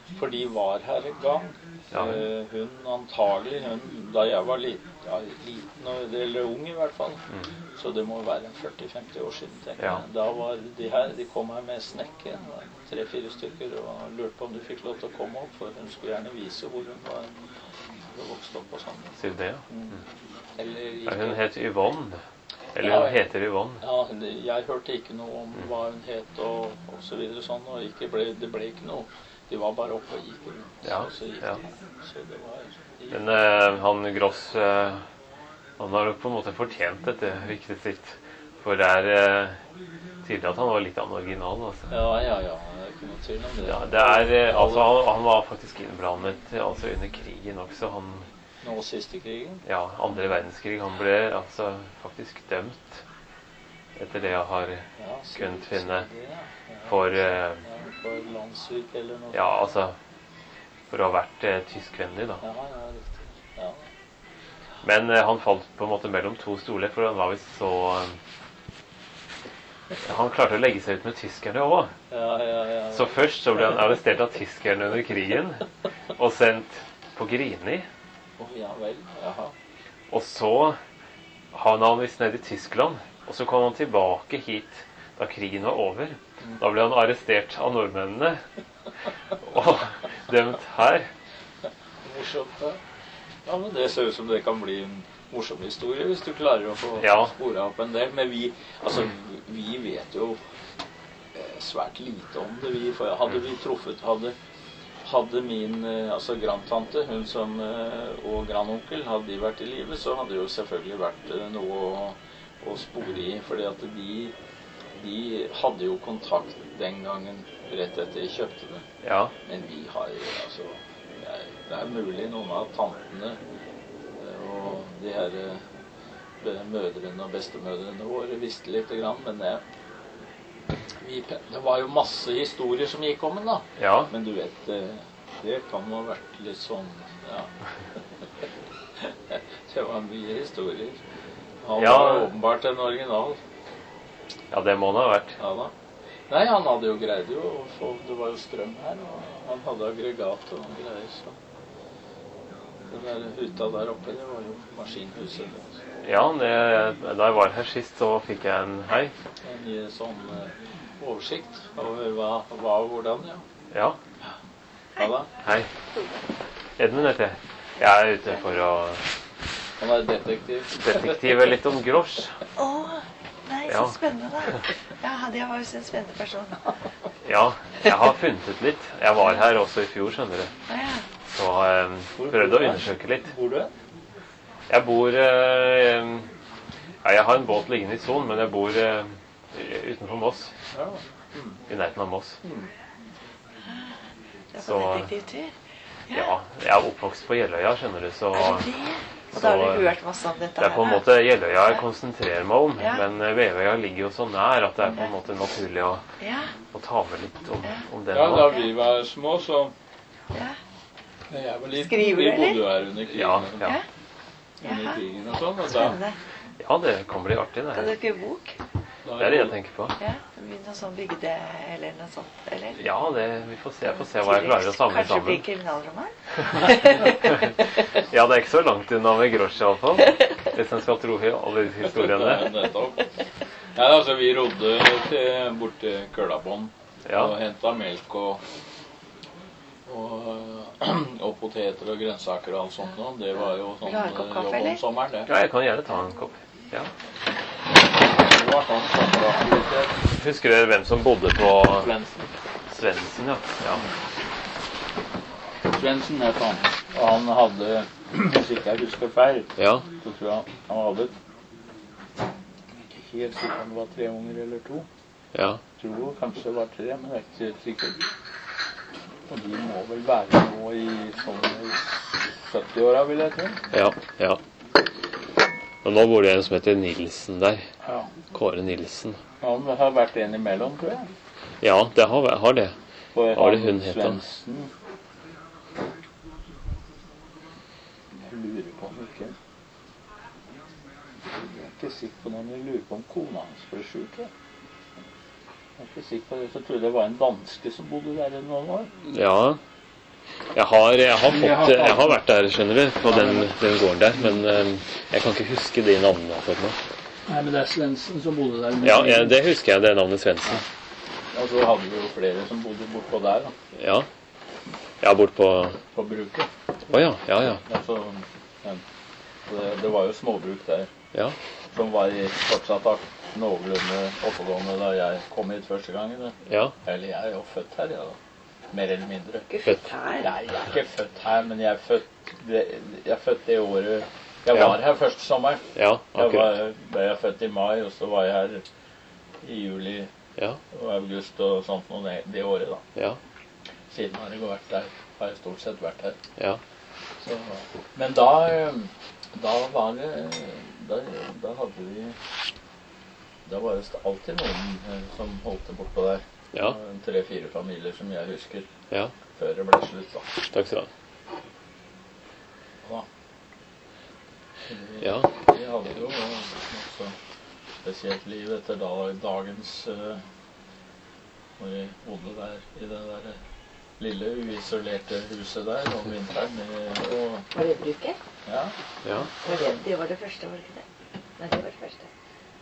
[SPEAKER 5] For de var her en gang.
[SPEAKER 1] Ja.
[SPEAKER 5] Eh, hun antagelig, hun, da jeg var liten, ja, liten eller ung i hvert fall,
[SPEAKER 1] Mm.
[SPEAKER 5] så det må være førti til femti år siden, tenker
[SPEAKER 1] Ja.
[SPEAKER 5] jeg. Da var de her, de kom her med snekken, tre-fire stykker, og lurte på om de fikk lov til å komme opp, for hun skulle gjerne vise hvor hun var, var vokst opp og sånn.
[SPEAKER 1] Sier du det, ja?
[SPEAKER 5] Mm. Eller
[SPEAKER 1] Ja,
[SPEAKER 5] ikke.
[SPEAKER 1] hun het Yvonne. Eller
[SPEAKER 5] Ja,
[SPEAKER 1] hun heter Yvonne.
[SPEAKER 5] Ja, det- jeg hørte ikke noe om hva hun het og, og så videre sånn, og ikke ble, det ble ikke noe. De var bare oppe og gikk rundt.
[SPEAKER 1] Ja,
[SPEAKER 5] og så gikk
[SPEAKER 1] ja.
[SPEAKER 5] de. Så det var... De,
[SPEAKER 1] Men eh, han Gross, eh, han har på en måte fortjent dette ryktet sitt. For det er eh, tydelig at han var litt av en original, altså.
[SPEAKER 5] ja, ja, ja. Det er ikke noe tvil om det.
[SPEAKER 1] Ja, det er, eh, altså, han, han var faktisk innblandet altså, under krigen også. Han,
[SPEAKER 5] Nå siste krigen?
[SPEAKER 1] ja, andre verdenskrig. Han ble altså faktisk dømt, etter det jeg har
[SPEAKER 5] Ja, så,
[SPEAKER 1] kunnet finne,
[SPEAKER 5] så det, ja. Ja,
[SPEAKER 1] for eh,
[SPEAKER 5] ja, for Landsvik eller noe.
[SPEAKER 1] ja, altså for å ha vært eh, tyskvennlig, da.
[SPEAKER 5] Ja, ja, riktig. Ja.
[SPEAKER 1] Men eh, han falt på en måte mellom to stoler, for han var visst så eh, Han klarte å legge seg ut med tyskerne òg.
[SPEAKER 5] Ja, ja, ja.
[SPEAKER 1] Så først så ble han arrestert av tyskerne under krigen og sendt på Grini.
[SPEAKER 5] Å, ja vel. Jaha.
[SPEAKER 1] Og så havna han visst nede i Tyskland, og så kom han tilbake hit da krigen var over. Da ble han arrestert av nordmennene og dømt her.
[SPEAKER 5] Morsomt, da. Ja, men det ser ut som det kan bli en morsom historie hvis du klarer å få
[SPEAKER 1] Ja.
[SPEAKER 5] spore opp en del. Men vi, altså, vi vet jo eh, svært lite om det. Vi, for hadde vi truffet, hadde, hadde min eh, altså grandtante, hun som, eh, og grandonkel, hadde de vært i live, så hadde det jo selvfølgelig vært eh, noe å, å spore i. Fordi at de, de hadde jo kontakt den gangen rett etter jeg kjøpte det.
[SPEAKER 1] Ja,
[SPEAKER 5] Men vi har altså jeg, det er mulig noen av tantene eh, og de her eh, mødrene og bestemødrene våre visste litt grann, men det, vi, det var jo masse historier som gikk om den, da.
[SPEAKER 1] ja.
[SPEAKER 5] Men du vet, det, det kan ha vært litt sånn, ja. Det var mye historier. Han
[SPEAKER 1] Ja.
[SPEAKER 5] var åpenbart en original.
[SPEAKER 1] Ja, det må han ha vært.
[SPEAKER 5] Ja da. Nei, han hadde jo greid jo å få, det var jo strøm her, og han hadde aggregat og noen greier, så det der hytta der oppe, det var jo maskinhuset.
[SPEAKER 1] Ja, det, da jeg var her sist, så fikk jeg en hei.
[SPEAKER 5] En ny sånn eh, oversikt over hva, hva og hvordan, ja.
[SPEAKER 1] Ja,
[SPEAKER 5] Ja da.
[SPEAKER 1] hei. Edmund heter jeg. Jeg er ute for å
[SPEAKER 5] Han er detektiv.
[SPEAKER 1] detektive litt om Grosch.
[SPEAKER 6] Å, nei, så
[SPEAKER 1] Ja.
[SPEAKER 6] spennende, da. Ja, det var jo en spennende person.
[SPEAKER 1] Ja, jeg har funnet ut litt. Jeg var her også i fjor, skjønner du.
[SPEAKER 6] Å ja.
[SPEAKER 1] Så eh, prøvde å undersøke litt.
[SPEAKER 5] Hvor du er?
[SPEAKER 1] Jeg bor eh, ja, jeg har en båt liggende i Son, men jeg bor eh, utenfor Moss.
[SPEAKER 5] Ja.
[SPEAKER 1] I nærheten av Moss.
[SPEAKER 6] Det er
[SPEAKER 1] Så-
[SPEAKER 6] på detektivtur.
[SPEAKER 1] Ja, jeg er oppvokst på Jeløya, skjønner du, så
[SPEAKER 6] Er det det? Og da har
[SPEAKER 1] så-
[SPEAKER 6] du hørt masse om dette
[SPEAKER 1] det er på en
[SPEAKER 6] her,
[SPEAKER 1] måte Jeløya jeg konsentrerer meg om,
[SPEAKER 6] Ja.
[SPEAKER 1] men eh, Vevøya ligger jo så nær at det er på en måte naturlig å,
[SPEAKER 6] da? Ja,
[SPEAKER 1] å ta med litt om, om den
[SPEAKER 5] Ja, da
[SPEAKER 1] nå.
[SPEAKER 5] vi var små, så
[SPEAKER 6] ja.
[SPEAKER 5] da jeg var liten,
[SPEAKER 6] Skriver
[SPEAKER 5] vi
[SPEAKER 6] du, eller?
[SPEAKER 5] bodde jo her under krigen,
[SPEAKER 1] Ja, ja.
[SPEAKER 6] Ja.
[SPEAKER 5] under
[SPEAKER 6] Jaha.
[SPEAKER 5] krigen og sånn, og da,
[SPEAKER 6] Spennende.
[SPEAKER 1] ja, det kan bli artig, det
[SPEAKER 6] Kan
[SPEAKER 1] her.
[SPEAKER 6] du skrive bok?
[SPEAKER 5] da
[SPEAKER 1] Det er det jeg tenker på.
[SPEAKER 6] Ja, noe sånn bygde eller noe sånt, eller?
[SPEAKER 1] Ja, det, vi får se, jeg får se hva jeg klarer å samle
[SPEAKER 6] Kanskje blir
[SPEAKER 1] sammen.
[SPEAKER 6] kriminalroman?
[SPEAKER 1] Ja, det er ikke så langt unna med Grosch iallfall, hvis en skal tro i alle disse historiene.
[SPEAKER 5] nettopp. Ja, altså, vi rodde til, bort til Kølabånd
[SPEAKER 1] Ja.
[SPEAKER 5] og hentet melk og, og, og poteter og grønnsaker og alt sånt nå. Det var jo sånn
[SPEAKER 6] Vil du ha en kopp
[SPEAKER 5] eh,
[SPEAKER 6] kaffe,
[SPEAKER 5] jobb om
[SPEAKER 6] eller?
[SPEAKER 5] sommeren, det.
[SPEAKER 1] Ja, jeg kan gjerne ta en kopp. Ja.
[SPEAKER 5] Det var sånn sommeraktivitet.
[SPEAKER 1] Husker dere hvem som bodde på
[SPEAKER 5] Svendsen.
[SPEAKER 1] Svendsen, ja? Ja.
[SPEAKER 5] Svendsen het han. Og han hadde, hvis ikke jeg husker feil,
[SPEAKER 1] Ja.
[SPEAKER 5] så tror jeg han hadde ikke helt sikkert om det var tre unger eller to.
[SPEAKER 1] Ja.
[SPEAKER 5] Jeg tror kanskje det var tre, men jeg er ikke helt sikker. Og de må vel være nå i sånn i sytti-åra, vil jeg tro.
[SPEAKER 1] Ja. Ja. Og nå bor det en som heter Nilsen der.
[SPEAKER 5] Ja.
[SPEAKER 1] Kåre Nilsen.
[SPEAKER 5] Han har vært en imellom, tror jeg.
[SPEAKER 1] Ja, det har, har det.
[SPEAKER 5] For
[SPEAKER 1] Hva var det
[SPEAKER 5] han
[SPEAKER 1] hun het da?
[SPEAKER 5] Svendsen, jeg lurer på om ikke Jeg er ikke sikker på om jeg lurer på om kona hans ble sjuk. Jeg Jeg er ikke sikker på det, så tror jeg det var en danske som bodde der i noen år.
[SPEAKER 1] Ja. Jeg har, jeg har fått Jeg har vært der, skjønner du, på den, den gården der, men eh, jeg kan ikke huske de navnene for meg.
[SPEAKER 5] Nei, men det er Svendsen som bodde der.
[SPEAKER 1] Ja, ja, det husker jeg, det navnet Svendsen.
[SPEAKER 5] Og så hadde vi jo flere som bodde bortpå der, da.
[SPEAKER 1] Ja. Ja, bort på
[SPEAKER 5] På bruket.
[SPEAKER 1] Å ja, ja, ja.
[SPEAKER 5] Altså, men, det, det var jo småbruk der,
[SPEAKER 1] Ja,
[SPEAKER 5] som var i fortsatt noenlunde oppegående da jeg kom hit første gangen. Da.
[SPEAKER 1] ja.
[SPEAKER 5] Eller jeg er jo født her, ja, da. Mer eller mindre.
[SPEAKER 2] Ikke født her.
[SPEAKER 5] Nei, jeg er ikke født her, men jeg er født det, jeg er født det året jeg
[SPEAKER 1] Ja.
[SPEAKER 5] var her første sommer.
[SPEAKER 1] Ja,
[SPEAKER 5] Jeg
[SPEAKER 1] akkurat.
[SPEAKER 5] var, ble jeg født i mai, og så var jeg her i juli
[SPEAKER 1] Ja,
[SPEAKER 5] og august og sånt noe det, det året, da.
[SPEAKER 1] ja,
[SPEAKER 5] Siden har jeg vært der. Har jeg stort sett vært her.
[SPEAKER 1] ja.
[SPEAKER 5] Så, men da, da var det da, da hadde vi Da var det alltid noen eh, som holdt det bortpå der.
[SPEAKER 1] Ja.
[SPEAKER 5] Tre-fire familier som jeg husker
[SPEAKER 1] Ja,
[SPEAKER 5] før det ble slutt, da.
[SPEAKER 1] takk skal du ha.
[SPEAKER 5] Ja. Vi,
[SPEAKER 1] Ja.
[SPEAKER 5] vi hadde jo også spesielt liv etter da, dagens uh, Når vi bodde der i det der lille uisolerte huset der om vinteren. med- Og,
[SPEAKER 2] Var det bruket?
[SPEAKER 5] ja,
[SPEAKER 1] Ja.
[SPEAKER 6] Var det, det var det første, var det ikke det? Nei, det var det første.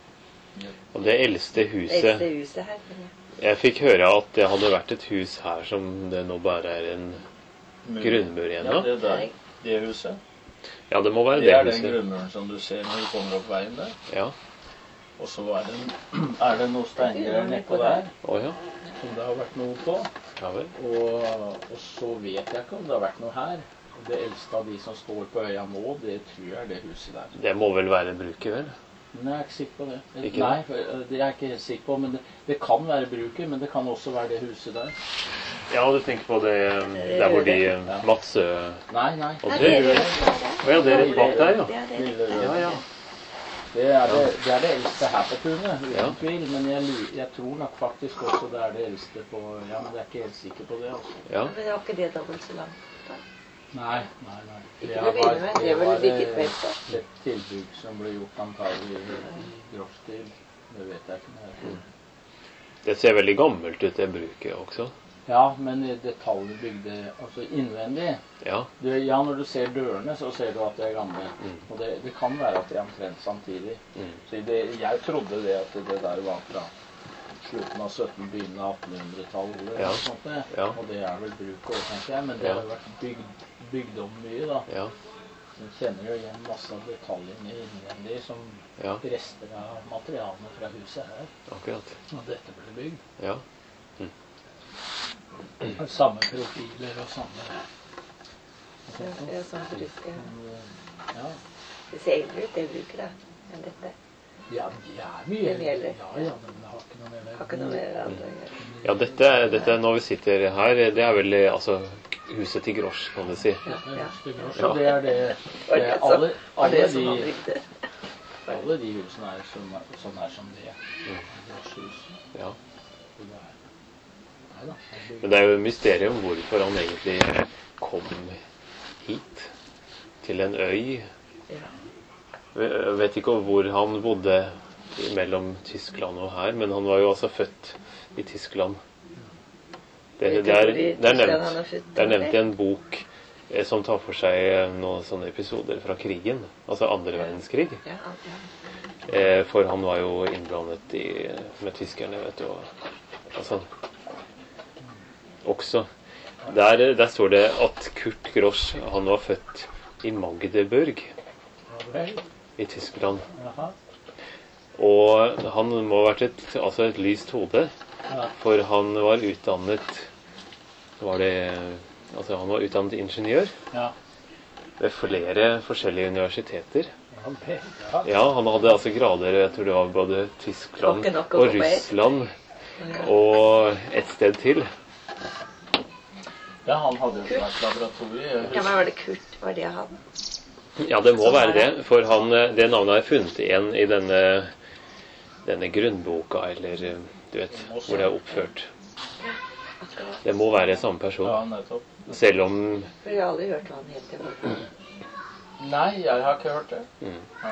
[SPEAKER 1] Og det eldste
[SPEAKER 6] Det
[SPEAKER 1] huset
[SPEAKER 6] eldste huset her. Men ja.
[SPEAKER 1] Jeg fikk høre at det hadde vært et hus her som det nå bare er en grunnmur igjen
[SPEAKER 5] ja,
[SPEAKER 1] av.
[SPEAKER 5] det der, det huset.
[SPEAKER 1] Ja, det må være
[SPEAKER 5] Det
[SPEAKER 1] det
[SPEAKER 5] er den
[SPEAKER 1] huset.
[SPEAKER 5] grunnmuren som du ser når du kommer opp veien der.
[SPEAKER 1] Ja.
[SPEAKER 5] Og så er det, er det noe steingreier nedpå der
[SPEAKER 1] Å ja.
[SPEAKER 5] som det har vært noe på.
[SPEAKER 1] Ja vel.
[SPEAKER 5] Og, og så vet jeg ikke om det har vært noe her. Det eldste av de som står på øya nå, det tror jeg er det huset der.
[SPEAKER 1] Det må vel være bruket, vel?
[SPEAKER 5] Men jeg er ikke sikker på det.
[SPEAKER 1] Ikke
[SPEAKER 5] Nei, for, eh, det er jeg ikke helt sikker på. Men det, det kan være bruket, men det kan også være det huset der.
[SPEAKER 1] Ja, du tenker på det der hvor de
[SPEAKER 5] Ja.
[SPEAKER 1] Madsø
[SPEAKER 5] Nei, nei.
[SPEAKER 1] Og
[SPEAKER 6] Nei,
[SPEAKER 1] det
[SPEAKER 6] det er
[SPEAKER 1] gjør
[SPEAKER 6] det.
[SPEAKER 1] Å ja, det er rett bak der, ja.
[SPEAKER 6] Det er det.
[SPEAKER 5] Lille Røde.
[SPEAKER 1] Ja, ja.
[SPEAKER 5] Det er det, det er det eldste her på tunet, uten
[SPEAKER 1] Ja.
[SPEAKER 5] tvil. Men jeg, lu- jeg tror nok faktisk også det er det eldste på Ja, men jeg er ikke helt sikker på det, altså.
[SPEAKER 1] Ja.
[SPEAKER 6] Men det var ikke det dobbelt så langt? da?
[SPEAKER 5] Nei, nei, nei.
[SPEAKER 6] Ikke
[SPEAKER 5] Det
[SPEAKER 6] til å
[SPEAKER 5] var-
[SPEAKER 6] begynne med. Det var
[SPEAKER 5] var,
[SPEAKER 6] bygget
[SPEAKER 5] eh,
[SPEAKER 6] på etterpå.
[SPEAKER 5] et tilbygg som ble gjort antagelig i drosjestil. Det vet jeg ikke. Men jeg tror.
[SPEAKER 1] Det ser veldig gammelt ut, det bruket også.
[SPEAKER 5] Ja, men i detaljbygde, altså innvendig
[SPEAKER 1] Ja.
[SPEAKER 5] du, Ja, når du ser dørene, så ser du at de er gamle.
[SPEAKER 1] Mm.
[SPEAKER 5] Og det, det kan være at de er omtrent samtidig.
[SPEAKER 1] Mm.
[SPEAKER 5] Så det, jeg trodde det at det der var fra slutten av sytten, begynnelsen av attenhundretallet. eller
[SPEAKER 1] Ja.
[SPEAKER 5] noe sånt, det.
[SPEAKER 1] Ja.
[SPEAKER 5] Og det er vel bruk også, tenker jeg. Men det
[SPEAKER 1] Ja.
[SPEAKER 5] har jo vært bygd, bygd om mye, da.
[SPEAKER 1] Ja.
[SPEAKER 5] Du kjenner jo igjen masse av detaljene innvendig som
[SPEAKER 1] Ja.
[SPEAKER 5] rester av materialene fra huset her.
[SPEAKER 1] Akkurat.
[SPEAKER 5] Og dette ble bygd.
[SPEAKER 1] Ja.
[SPEAKER 5] Samme profiler og samme
[SPEAKER 6] Ja, ja, sånn bruk, ja.
[SPEAKER 5] Ja.
[SPEAKER 6] Det ser eldre ut, det bruket, da, enn dette.
[SPEAKER 5] Ja, de er mye
[SPEAKER 6] Det er mye eldre.
[SPEAKER 5] Ja, ja, men det har ikke noe med det.
[SPEAKER 6] Har ikke noe med hverandre å gjøre.
[SPEAKER 1] Ja, dette, dette når vi sitter her, det er vel eh, altså huset til Grosch, kan du si.
[SPEAKER 5] Ja, det er
[SPEAKER 6] Ja.
[SPEAKER 5] Øste Grosch,
[SPEAKER 1] Ja.
[SPEAKER 5] og det er det,
[SPEAKER 6] Var
[SPEAKER 5] det
[SPEAKER 6] det
[SPEAKER 5] er
[SPEAKER 6] som-
[SPEAKER 5] alle,
[SPEAKER 6] var det
[SPEAKER 5] alle,
[SPEAKER 6] som han
[SPEAKER 5] de,
[SPEAKER 6] brukte?
[SPEAKER 5] alle de husene er som, sånn er som det. Groschhus.
[SPEAKER 1] Ja.
[SPEAKER 5] Så det er- Nei da. det er
[SPEAKER 1] Men det er jo et mysterium hvorfor han egentlig kom hit, til en øy.
[SPEAKER 6] Ja.
[SPEAKER 1] Jeg vet ikke hvor han bodde mellom Tyskland og her, men han var jo altså født i Tyskland. Det,
[SPEAKER 6] Vet du
[SPEAKER 1] det, er,
[SPEAKER 6] hvor i
[SPEAKER 1] det, er,
[SPEAKER 6] Tyskland
[SPEAKER 1] nevnt,
[SPEAKER 6] han er født,
[SPEAKER 1] det er nevnt i
[SPEAKER 6] eller?
[SPEAKER 1] en bok eh, som tar for seg eh, noen sånne episoder fra krigen, altså andre verdenskrig.
[SPEAKER 6] Ja, ja.
[SPEAKER 1] Eh, for han var jo innblandet i, med tyskerne, vet du. Og, altså, også. Der, der står det at Kurt Grosch, han var født i Magdeburg
[SPEAKER 5] Ja vel.
[SPEAKER 1] i Tyskland.
[SPEAKER 5] Jaha.
[SPEAKER 1] Og han må ha vært et, altså et lyst hode,
[SPEAKER 5] Ja.
[SPEAKER 1] for han var utdannet var det, altså han var utdannet ingeniør
[SPEAKER 5] Ja.
[SPEAKER 1] ved flere forskjellige universiteter.
[SPEAKER 5] Ja vel. Ja.
[SPEAKER 1] Ja, han hadde altså grader, jeg tror det var både Tyskland
[SPEAKER 6] Var ikke nok å
[SPEAKER 1] og
[SPEAKER 6] gå på ett.
[SPEAKER 1] Russland
[SPEAKER 6] Ja.
[SPEAKER 1] og et sted til.
[SPEAKER 5] Ja, han hadde jo vært laboratorie.
[SPEAKER 6] Kan være, var det Kurt? Var det han?
[SPEAKER 1] Ja, det må være det, for han, det navnet har jeg funnet igjen i denne, denne grunnboka, eller du vet, hvor det er oppført.
[SPEAKER 6] Akkurat.
[SPEAKER 1] Det må være samme person,
[SPEAKER 5] Ja, nettopp.
[SPEAKER 1] selv om,
[SPEAKER 6] For jeg har aldri hørt hva han het. det var.
[SPEAKER 5] Nei, jeg har ikke hørt det.
[SPEAKER 1] mm,
[SPEAKER 5] Har jeg?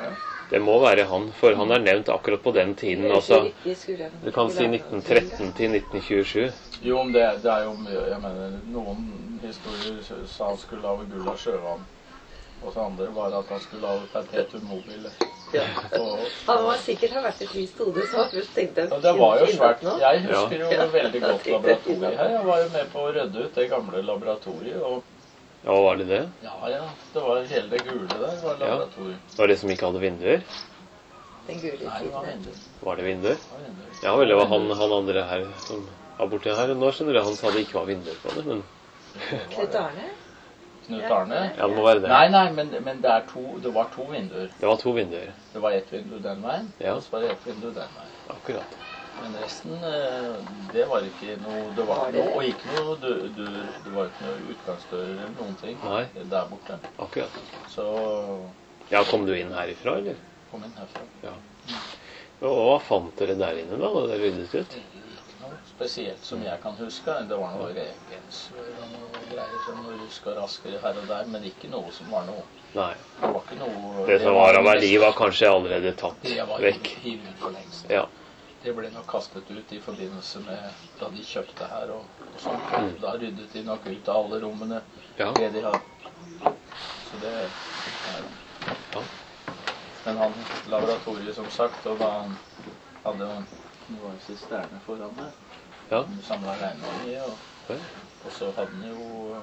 [SPEAKER 1] Det må være han, for han er nevnt akkurat på den tiden. Altså,
[SPEAKER 6] Ikke skulle-
[SPEAKER 1] du kan si nitten tretten til nitten tjuesju.
[SPEAKER 5] Jo, men det, det er jo mye, jeg mener, noen historier sa han skulle lage gull av sjøvann. Og så andre var at han skulle lage perpetuum mobile.
[SPEAKER 6] Ja.
[SPEAKER 5] Og,
[SPEAKER 6] Han må sikkert ha vært et visst hode, så han først tenkte
[SPEAKER 5] og det var jo svært.
[SPEAKER 6] nå.
[SPEAKER 5] Jeg husker jo
[SPEAKER 6] Ja.
[SPEAKER 5] veldig godt
[SPEAKER 6] Ja.
[SPEAKER 5] laboratoriet her. Jeg var jo med på å rydde ut det gamle laboratoriet. Og
[SPEAKER 1] Ja, var det det?
[SPEAKER 5] ja, ja, det var hele det gule der var laboratoriet.
[SPEAKER 1] Var det som ikke hadde vinduer?
[SPEAKER 6] Den gule
[SPEAKER 5] Nei, det var
[SPEAKER 6] tiden.
[SPEAKER 5] vinduer.
[SPEAKER 1] Var det vinduer?
[SPEAKER 5] Det var vinduer.
[SPEAKER 1] Ja vel, det var han, han andre her som var borti her. Nå skjønner du, han sa det ikke var vinduer på det, men
[SPEAKER 6] Knut Arne?
[SPEAKER 5] Knut Arne?
[SPEAKER 1] ja, det må være det.
[SPEAKER 5] Nei, nei, men, men det, er to, det var to vinduer.
[SPEAKER 1] Det var to vinduer.
[SPEAKER 5] Det var ett vindu den veien,
[SPEAKER 1] Ja.
[SPEAKER 5] og så var det ett vindu den veien.
[SPEAKER 1] Akkurat.
[SPEAKER 5] Men resten, eh, det var ikke noe, det var noe, og ikke noe dør, dør, det var ikke noe utgangsdører eller noen ting
[SPEAKER 1] Nei.
[SPEAKER 5] der borte.
[SPEAKER 1] Akkurat.
[SPEAKER 5] Så
[SPEAKER 1] Ja, kom du inn herifra, eller?
[SPEAKER 5] kom inn herfra.
[SPEAKER 1] Ja. Og hva fant dere der inne da, da dere ryddet ut?
[SPEAKER 5] Ikke noe spesielt som jeg kan huske. Det var noe reagensrør og noe greier som ruska raskere her og der, men ikke noe som var noe.
[SPEAKER 1] Nei.
[SPEAKER 5] Det var ikke noe...
[SPEAKER 1] Det som var av verdi var kanskje allerede tatt
[SPEAKER 5] Det var
[SPEAKER 1] vekk.
[SPEAKER 5] hivet ut for lengst.
[SPEAKER 1] Ja.
[SPEAKER 5] Det ble nok kastet ut i forbindelse med da de kjøpte her og, og sånt.
[SPEAKER 1] Mm.
[SPEAKER 5] Da ryddet de nok ut av alle rommene
[SPEAKER 1] Ja.
[SPEAKER 5] det de har. Så det er...
[SPEAKER 1] Ja.
[SPEAKER 5] Men han laboratoriet som sagt, og da han hadde det var en sisterne foran meg,
[SPEAKER 1] Ja.
[SPEAKER 5] han samlet regnvann i, og,
[SPEAKER 1] Ja.
[SPEAKER 5] og så hadde han jo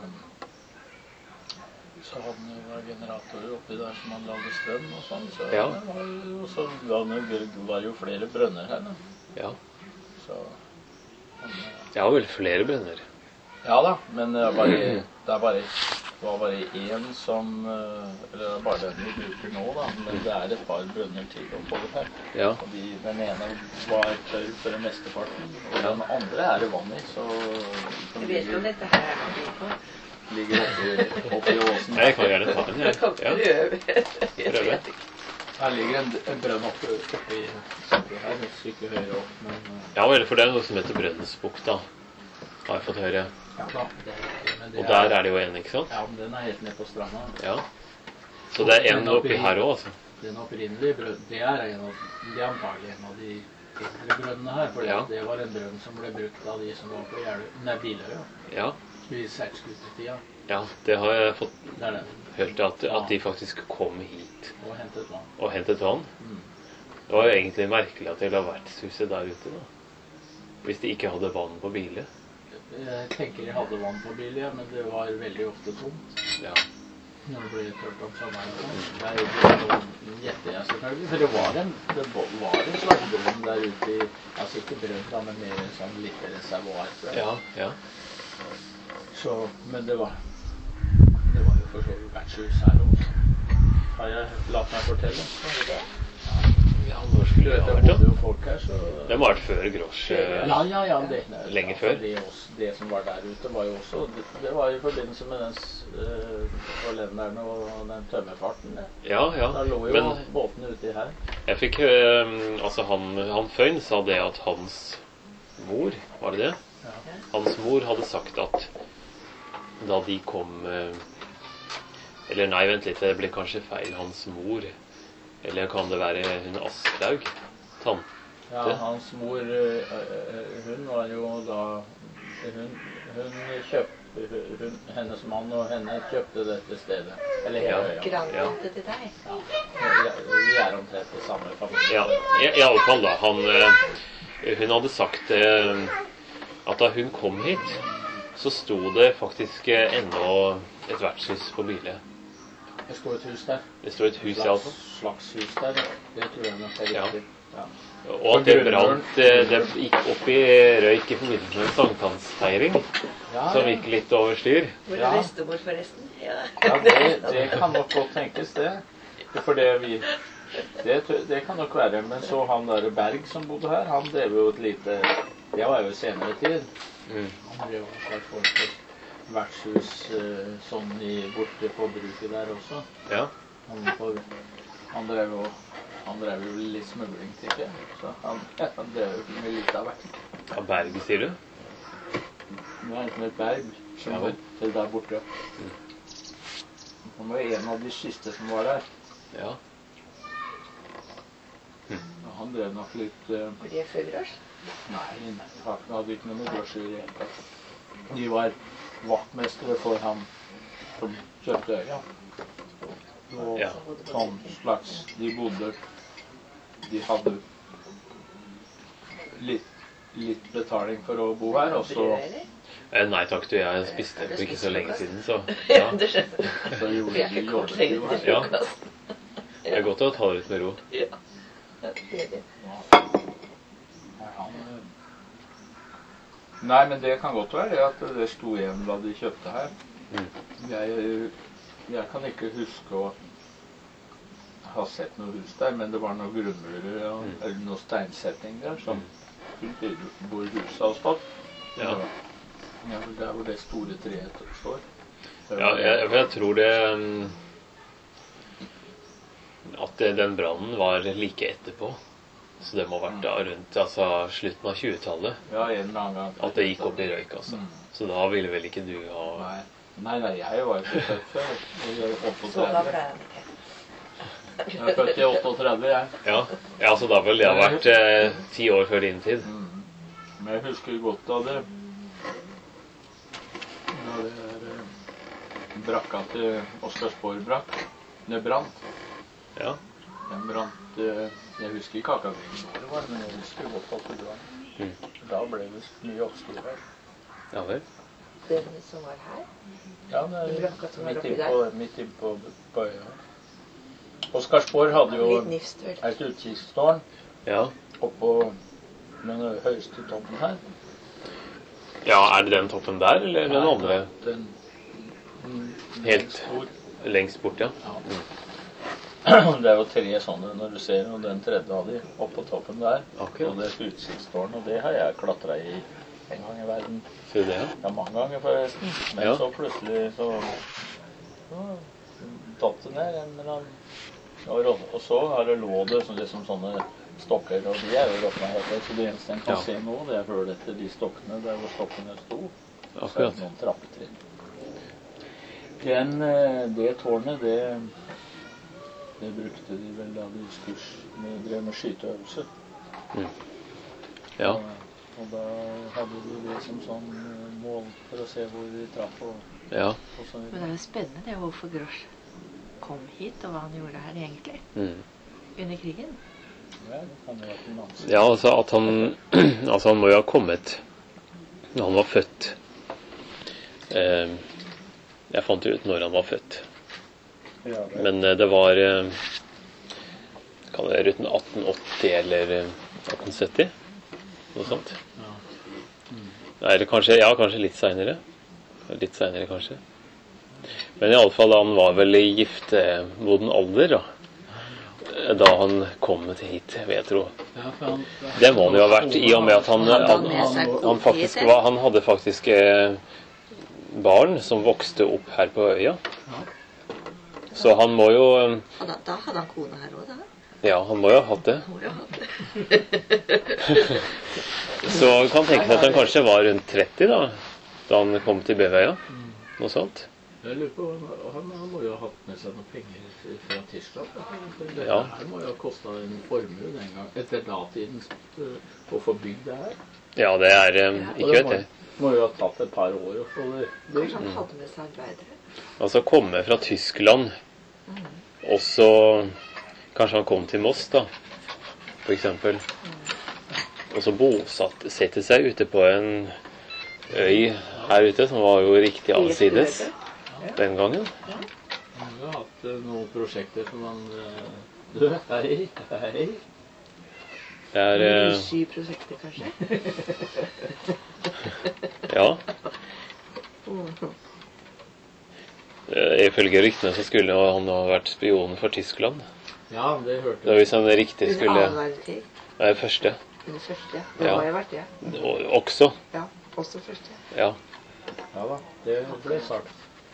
[SPEAKER 5] så hadde han jo generatorer oppi der som han lagde strøm og sånn, så
[SPEAKER 1] Ja.
[SPEAKER 5] det var jo, så var det var jo flere brønner her da.
[SPEAKER 1] Ja.
[SPEAKER 5] Så han,
[SPEAKER 1] Jeg har vel flere brønner.
[SPEAKER 5] ja da, men det er bare, det er bare, det var bare én som, eh, eller det er bare den vi bruker nå da, men det er et par brønner til oppover her.
[SPEAKER 1] Ja.
[SPEAKER 5] Og de, den ene var tørr for den meste parten, og den andre er det vann i, så
[SPEAKER 6] Jeg vet ikke om dette her er noe på.
[SPEAKER 5] ligger oppi, oppi åsen.
[SPEAKER 1] Jeg kan gjerne ta den, jeg.
[SPEAKER 6] Jeg kan
[SPEAKER 1] Ja.
[SPEAKER 6] prøve. Jeg
[SPEAKER 1] Prøve.
[SPEAKER 6] vet ikke.
[SPEAKER 5] Her ligger en, en brønn oppi, oppi, oppi her, et stykke høyere opp, men eh,
[SPEAKER 1] Ja vel, for det er noe som heter Brønnøysbukta, har jeg fått høre.
[SPEAKER 5] ja da, det er ikke, men det
[SPEAKER 1] Og der er det jo en, ikke sant?
[SPEAKER 5] Ja, men den er helt nede på stranda.
[SPEAKER 1] Ja. Så det er en oppi her òg, altså.
[SPEAKER 5] Den opprinnelige brønnen, det er, en av, det er antagelig en av de eldre brønnene her, for
[SPEAKER 1] Ja.
[SPEAKER 5] det var en brønn som ble brukt av de som var på Jeløy, nei, Biløya,
[SPEAKER 1] Ja.
[SPEAKER 5] i seilskutertida.
[SPEAKER 1] Ja, det har jeg fått
[SPEAKER 5] Det er den,
[SPEAKER 1] hørt, at, at de faktisk kom hit
[SPEAKER 5] og hentet vann.
[SPEAKER 1] og hentet vann.
[SPEAKER 5] Mm.
[SPEAKER 1] Det var jo egentlig merkelig at det la vertshuset der ute, da. Hvis de ikke hadde vann på bilet.
[SPEAKER 5] Jeg tenker jeg hadde vann på Biløya, men det var veldig ofte tomt
[SPEAKER 1] Ja.
[SPEAKER 5] når det ble tørt om sommeren. Det er jo det gjetter jeg selvfølgelig, for det var en, det var en slags brønn der ute i, altså ikke brønn da, men mer en sånn lite reservoar, tror jeg.
[SPEAKER 1] Ja, ja.
[SPEAKER 5] Så, men det var, det var jo for så vidt vertshus her også. Har jeg latt meg fortelle?
[SPEAKER 1] Ja, når skulle det
[SPEAKER 5] Det
[SPEAKER 1] ha vært,
[SPEAKER 5] bodde
[SPEAKER 1] da?
[SPEAKER 5] jo folk her, så...
[SPEAKER 1] Det må ha vært før Grosch. eh,
[SPEAKER 5] Ja, ja, ja, det,
[SPEAKER 1] Lenge før?
[SPEAKER 5] Det, også, det som var der ute var jo også, det, det var i forbindelse med den uh, Hollenderen og den tømmerfarten. det.
[SPEAKER 1] Ja, ja.
[SPEAKER 5] Da lå jo
[SPEAKER 1] Men
[SPEAKER 5] båtene ute her.
[SPEAKER 1] jeg fikk eh, Altså, han, han Føyn sa det at hans mor, var det det?
[SPEAKER 5] Ja.
[SPEAKER 1] Hans mor hadde sagt at da de kom eh, Eller nei, vent litt, det ble kanskje feil. Hans mor. Eller kan det være hun Aslaug? Tante?
[SPEAKER 5] Ja, hans mor, uh, uh, hun var jo da, hun, hun kjøpte, hun, hennes mann og henne kjøpte dette stedet. Eller hele
[SPEAKER 1] Ja.
[SPEAKER 5] øya.
[SPEAKER 6] Grandtante til deg.
[SPEAKER 5] Ja. Vi- Vi er omtrent det samme familie.
[SPEAKER 1] Ja, i, i alle fall da. Han, eh, hun hadde sagt eh, at da hun kom hit, så sto det faktisk eh, ennå et vertshus på Byle.
[SPEAKER 5] Det står et hus der.
[SPEAKER 1] Det står et hus i alle fall.
[SPEAKER 5] Slags hus der. Det tror jeg nok er
[SPEAKER 1] Ja.
[SPEAKER 5] riktig. Ja.
[SPEAKER 1] Og at det brant, eh, det gikk opp i røyk i forbindelse med en sankthansfeiring,
[SPEAKER 5] Ja,
[SPEAKER 1] som gikk litt over styr.
[SPEAKER 6] Hvor
[SPEAKER 5] Ja.
[SPEAKER 6] er bestemor, forresten? Ja.
[SPEAKER 5] ja det, det kan nok godt tenkes, det. For det vi... Det, tø- det kan nok være. Men så han der Berg som bodde her, han drev jo et lite... Det var jo i senere tid.
[SPEAKER 1] Mm.
[SPEAKER 5] Han drev jo et slags form for vertshus eh, sånn i borte på bruket der også.
[SPEAKER 1] Ja.
[SPEAKER 5] Han, for, han drev jo han drev jo litt smugling, tenker jeg. Så han, han drev jo med litt av hvert.
[SPEAKER 1] Ja, Berg, sier du?
[SPEAKER 5] Det er en Berg som
[SPEAKER 1] Ja, vel.
[SPEAKER 5] bodde der borte. Han var en av de siste som var der.
[SPEAKER 1] Ja.
[SPEAKER 5] han drev nok litt eh,
[SPEAKER 6] For de er før grøsj.
[SPEAKER 5] Nei, nei, han hadde ikke noe med grøsj i det hele tatt. De var vaktmestere for han som kjøpte øya. Og
[SPEAKER 1] Ja.
[SPEAKER 5] sånn slags, de bodde, de hadde litt, litt betaling for å bo her, og så,
[SPEAKER 6] Brød, eller?
[SPEAKER 1] Eh, Nei takk, du, jeg spiste for ikke så lenge siden, så
[SPEAKER 6] Ja,
[SPEAKER 1] ja.
[SPEAKER 6] det skjønner jeg.
[SPEAKER 5] så
[SPEAKER 6] Vi
[SPEAKER 5] gjorde
[SPEAKER 6] er
[SPEAKER 5] de
[SPEAKER 6] ikke
[SPEAKER 5] jobbet
[SPEAKER 6] kortlegget
[SPEAKER 5] jo
[SPEAKER 6] til
[SPEAKER 5] her.
[SPEAKER 1] Ja.
[SPEAKER 6] frokost.
[SPEAKER 1] Det er godt å ta det litt med ro.
[SPEAKER 6] Ja. Ja, det er det.
[SPEAKER 5] Nei, han, eh, Nei, men det kan godt være at det sto igjen hva de kjøpte her.
[SPEAKER 1] Mm.
[SPEAKER 5] Jeg, jeg kan ikke huske å ha sett noe hus der, men det var noen grunnmurer og
[SPEAKER 1] Mm.
[SPEAKER 5] eller noe steinsetting der som tyder hvor huset har stått.
[SPEAKER 1] Ja.
[SPEAKER 5] Ja, der hvor det store treet står. Det
[SPEAKER 1] Ja,
[SPEAKER 5] var-
[SPEAKER 1] jeg, jeg tror det mm, at det, den brannen var like etterpå. Så det må ha vært da rundt altså, slutten av tjuetallet
[SPEAKER 5] ja, en eller annen gang.
[SPEAKER 1] at det gikk opp i røyk, altså.
[SPEAKER 5] Mm.
[SPEAKER 1] Så da ville vel ikke du ha
[SPEAKER 5] Nei. Nei, nei, jeg var ikke født før. Jeg er
[SPEAKER 6] Så da ble
[SPEAKER 5] otteogtredve.
[SPEAKER 6] han ikke.
[SPEAKER 5] Jeg er født i otteogtredve, jeg.
[SPEAKER 1] Ja, ja så da vil det ha vært eh, ti år før din tid.
[SPEAKER 5] Mm. Men jeg husker godt av det. Ja, det er eh, brakka til Oscarsborg brakk. Det brant.
[SPEAKER 1] Ja.
[SPEAKER 5] Den brant eh, Jeg husker ikke akkurat hvor det var, men jeg husker godt at det brant.
[SPEAKER 1] Mm.
[SPEAKER 5] Da ble det mye oppstyr her.
[SPEAKER 1] Ja vel.
[SPEAKER 6] Den som var her.
[SPEAKER 5] Ja, det
[SPEAKER 6] Den
[SPEAKER 5] er
[SPEAKER 6] brakka som var
[SPEAKER 5] midt
[SPEAKER 6] oppi
[SPEAKER 5] innpå midt inn på, på øya. Oscarsborg hadde jo
[SPEAKER 6] Litt nifst, vel.
[SPEAKER 5] et utkikkstårn
[SPEAKER 1] Ja.
[SPEAKER 5] oppå den høyeste toppen her.
[SPEAKER 1] ja, er det den toppen der, eller den andre?
[SPEAKER 5] Den, den,
[SPEAKER 1] Helt.
[SPEAKER 5] stor.
[SPEAKER 1] Lengst bort, ja.
[SPEAKER 5] Det er jo tre sånne når du ser, og den tredje av de oppå toppen der.
[SPEAKER 1] Akkurat.
[SPEAKER 5] Og det er et utsiktstårn, og det har jeg klatra i en gang i verden.
[SPEAKER 1] Ser du det?
[SPEAKER 5] Ja, mange ganger forresten. Men
[SPEAKER 1] Ja.
[SPEAKER 5] så plutselig så, så datt det ned en eller annen og, rå- og så har det lå det som, liksom sånne stokker, og de er jo råtna helt vekk. Så det eneste en kan
[SPEAKER 1] Ja.
[SPEAKER 5] se nå, det er før etter de stokkene der hvor stokkene sto. Så er det
[SPEAKER 1] Akkurat.
[SPEAKER 5] noen trappetrinn. Den, eh, det tårnet, det, det brukte de vel da de skurs, de drev med skyteøvelser.
[SPEAKER 1] Ja.
[SPEAKER 5] Og, og da hadde de det som sånn eh, mål for å se hvor de traff og,
[SPEAKER 1] Ja.
[SPEAKER 5] og så
[SPEAKER 6] Men det er jo spennende det hvorfor Grosch kom hit, og hva han gjorde her egentlig
[SPEAKER 1] Mm.
[SPEAKER 6] under krigen.
[SPEAKER 5] Ja, det kan jo være en annen.
[SPEAKER 1] Ja, altså at han Altså han må jo ha kommet når han var født. Eh, jeg fant jo ut når han var født.
[SPEAKER 5] Ja, det,
[SPEAKER 1] Men eh, det var eh, kan det være rundt atten åtti eller eh, atten sytti? Noe sånt. Nei, eller kanskje, ja, kanskje litt seinere. Litt seinere, kanskje. Men i alle fall, han var vel i giftemoden alder, da. Da han kom til hit, vil jeg tro.
[SPEAKER 5] ja, for han,
[SPEAKER 1] Det må han jo ha vært, i og med at han,
[SPEAKER 6] Hadde han
[SPEAKER 1] han,
[SPEAKER 6] med seg
[SPEAKER 1] han,
[SPEAKER 6] kone
[SPEAKER 1] faktisk
[SPEAKER 6] til?
[SPEAKER 1] var, han hadde faktisk eh, barn som vokste opp her på øya. Så han må jo eh,
[SPEAKER 6] Hadde, da hadde han kone her òg, da.
[SPEAKER 1] Ja, han må jo ha hatt det.
[SPEAKER 6] Må jo ha hatt det.
[SPEAKER 1] Så man kan tenke seg at han kanskje var rundt tretti da, da han kom til Bevøya. Noe sånt.
[SPEAKER 5] jeg lurer på, han, han må jo ha hatt med seg noen penger fra Tyskland. Da. Det
[SPEAKER 1] Ja.
[SPEAKER 5] her må jo ha kosta en formue den gang, etter datiden, å få bygd det her.
[SPEAKER 1] Ja, det er eh,
[SPEAKER 5] Og
[SPEAKER 1] Ikke
[SPEAKER 5] det
[SPEAKER 1] vet
[SPEAKER 5] må,
[SPEAKER 1] jeg.
[SPEAKER 5] må jo ha tatt et par år å få det
[SPEAKER 6] Kanskje
[SPEAKER 5] bygd.
[SPEAKER 6] han hadde med seg arbeidere.
[SPEAKER 1] Altså komme fra Tyskland, og så kanskje han kom til Moss, da, for eksempel. Og så bosatte sette seg ute på en øy her ute, som var jo riktig avsides den gangen.
[SPEAKER 5] Han har jo hatt eh, noen prosjekter som han eh, Du, hei, hei.
[SPEAKER 1] Det er eh,
[SPEAKER 6] Sky prosjekter, kanskje.
[SPEAKER 1] Ja. Eh, Ifølge ryktene så skulle han ha vært spion for Tyskland.
[SPEAKER 5] Ja, det hørte
[SPEAKER 1] Det var
[SPEAKER 5] jeg.
[SPEAKER 1] hvis han riktig
[SPEAKER 6] Under
[SPEAKER 1] skulle
[SPEAKER 6] annen verdenskrig.
[SPEAKER 1] Nei, første.
[SPEAKER 6] Under første. Det
[SPEAKER 1] Ja.
[SPEAKER 6] har jo vært det.
[SPEAKER 1] Og også.
[SPEAKER 6] Ja, også første.
[SPEAKER 1] Ja.
[SPEAKER 5] Ja da, det ble sagt.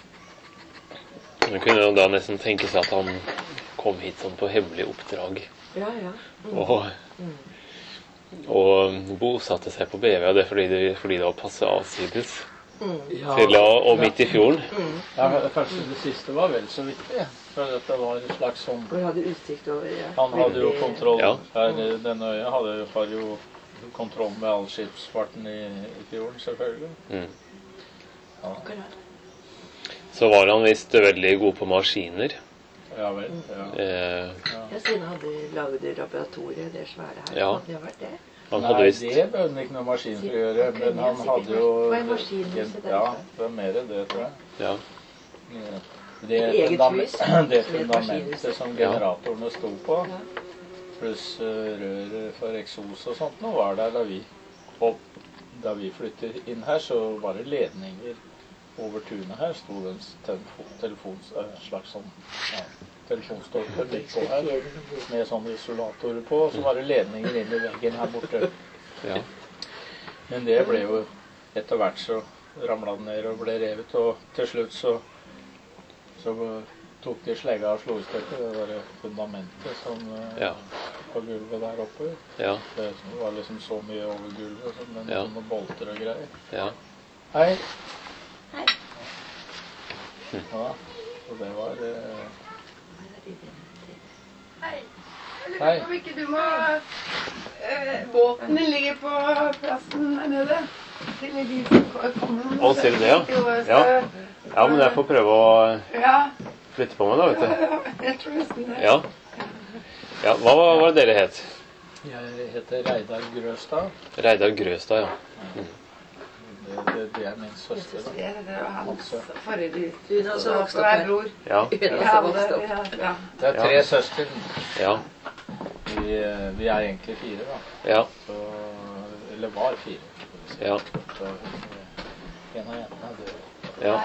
[SPEAKER 1] Man kunne jo da nesten tenke seg at han kom hit sånn på hemmelig oppdrag.
[SPEAKER 6] Ja, ja.
[SPEAKER 1] Og, og bosatte seg på Bevøya. Det er fordi det, fordi det var passe avsides.
[SPEAKER 6] Mm.
[SPEAKER 1] til å, og midt i fjorden.
[SPEAKER 6] Mm.
[SPEAKER 5] Ja, kanskje det siste var vel så viktig, for dette var en slags sånn...
[SPEAKER 6] Hvor hadde utsikt over, ja.
[SPEAKER 5] Han hadde jo kontroll
[SPEAKER 1] Ja.
[SPEAKER 5] her, denne øya hadde, har jo kontroll med all skipsfarten i, i fjorden, selvfølgelig.
[SPEAKER 1] Mm.
[SPEAKER 5] Ja,
[SPEAKER 1] Så var han visst veldig god på maskiner.
[SPEAKER 5] ja vel, ja.
[SPEAKER 1] Eh,
[SPEAKER 6] Ja, siden han hadde laget laboratoriet, det svære her.
[SPEAKER 1] Ja.
[SPEAKER 6] Det har vært det.
[SPEAKER 1] han hadde
[SPEAKER 5] Nei,
[SPEAKER 1] visst
[SPEAKER 5] det behøvde han ikke noe maskin for å gjøre, men han hadde jo...
[SPEAKER 6] Hva er maskinhuset der?
[SPEAKER 5] Ja, det var mer det, tror jeg.
[SPEAKER 1] Ja.
[SPEAKER 5] Det,
[SPEAKER 6] Et eget
[SPEAKER 5] fundament-
[SPEAKER 6] hus
[SPEAKER 5] det
[SPEAKER 6] med et
[SPEAKER 5] fundamentet
[SPEAKER 6] maskinhus.
[SPEAKER 5] som generatorene sto på,
[SPEAKER 6] Ja.
[SPEAKER 5] pluss uh, rør for eksos og sånt, nå var der da vi, og da vi flyttet inn her, så var det ledninger over tunet her, sto det en telefon, telefons, uh, slags sånn, ja, telefonstolpe midt på her, med sånne isolatorer på, og så var det ledninger inn i veggen her borte.
[SPEAKER 1] Ja.
[SPEAKER 5] Men det ble jo, etter hvert så ramlet den ned og ble revet, og til slutt så, så tok de slegga og slo i stykker, det var det fundamentet som uh,
[SPEAKER 1] Ja.
[SPEAKER 5] på gulvet der oppe.
[SPEAKER 1] Ja.
[SPEAKER 5] Det var liksom så mye over gulvet, så, men
[SPEAKER 1] Ja.
[SPEAKER 5] sånne bolter og greier.
[SPEAKER 1] Ja.
[SPEAKER 5] Hei!
[SPEAKER 6] Hei.
[SPEAKER 5] Ja, så det var... Uh,
[SPEAKER 2] Hei. Jeg
[SPEAKER 5] Hei.
[SPEAKER 2] lurer på om ikke du må eh, båten din ligger på plassen her nede. Til de som kommer.
[SPEAKER 1] Å, sier du det, ja?
[SPEAKER 2] Jo, jeg
[SPEAKER 1] Ja.
[SPEAKER 2] skal-
[SPEAKER 1] Ja, men jeg får prøve å
[SPEAKER 2] Ja.
[SPEAKER 1] flytte på meg da, vet du.
[SPEAKER 2] Jeg tror nesten det.
[SPEAKER 1] Ja. Ja, hva var var det dere het?
[SPEAKER 5] jeg heter Reidar Grøstad.
[SPEAKER 1] Reidar Grøstad, ja.
[SPEAKER 5] Det, det, det er min søster. da.
[SPEAKER 2] Det det var hans forrige
[SPEAKER 6] Hun har også vokst opp
[SPEAKER 2] hver
[SPEAKER 6] her.
[SPEAKER 2] bror.
[SPEAKER 1] Ja.
[SPEAKER 6] Hun har
[SPEAKER 2] Ja,
[SPEAKER 6] også vokst opp.
[SPEAKER 2] det, ja.
[SPEAKER 5] Det er tre
[SPEAKER 1] Ja.
[SPEAKER 5] søsken.
[SPEAKER 1] Ja.
[SPEAKER 5] Vi, eh, vi er egentlig fire, da.
[SPEAKER 1] Ja.
[SPEAKER 5] Så, eller var fire.
[SPEAKER 1] Ja.
[SPEAKER 5] Så, eh, en av jentene er død.
[SPEAKER 1] Ja.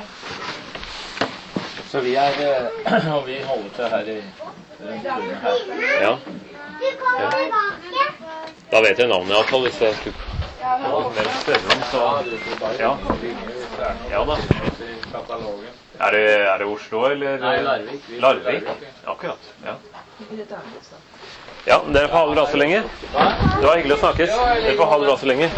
[SPEAKER 5] Så vi er, eh, og vi holder til her i rundt tunet her.
[SPEAKER 1] Ja. Ja. Da vet jeg navnet i hvert fall, hvis jeg skulle få mer spørre om, så... Ja. Ja da.
[SPEAKER 5] I katalogen.
[SPEAKER 1] Er det, er det Oslo, eller?
[SPEAKER 5] Nei, Larvik. Vi-
[SPEAKER 1] Larvik? Akkurat, ja.
[SPEAKER 6] Ikke et annet sted.
[SPEAKER 1] Ja, dere får ha det bra så lenge. Det var hyggelig å snakkes. Dere får ha det bra så lenge.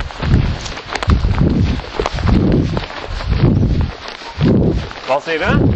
[SPEAKER 1] Hva sier du?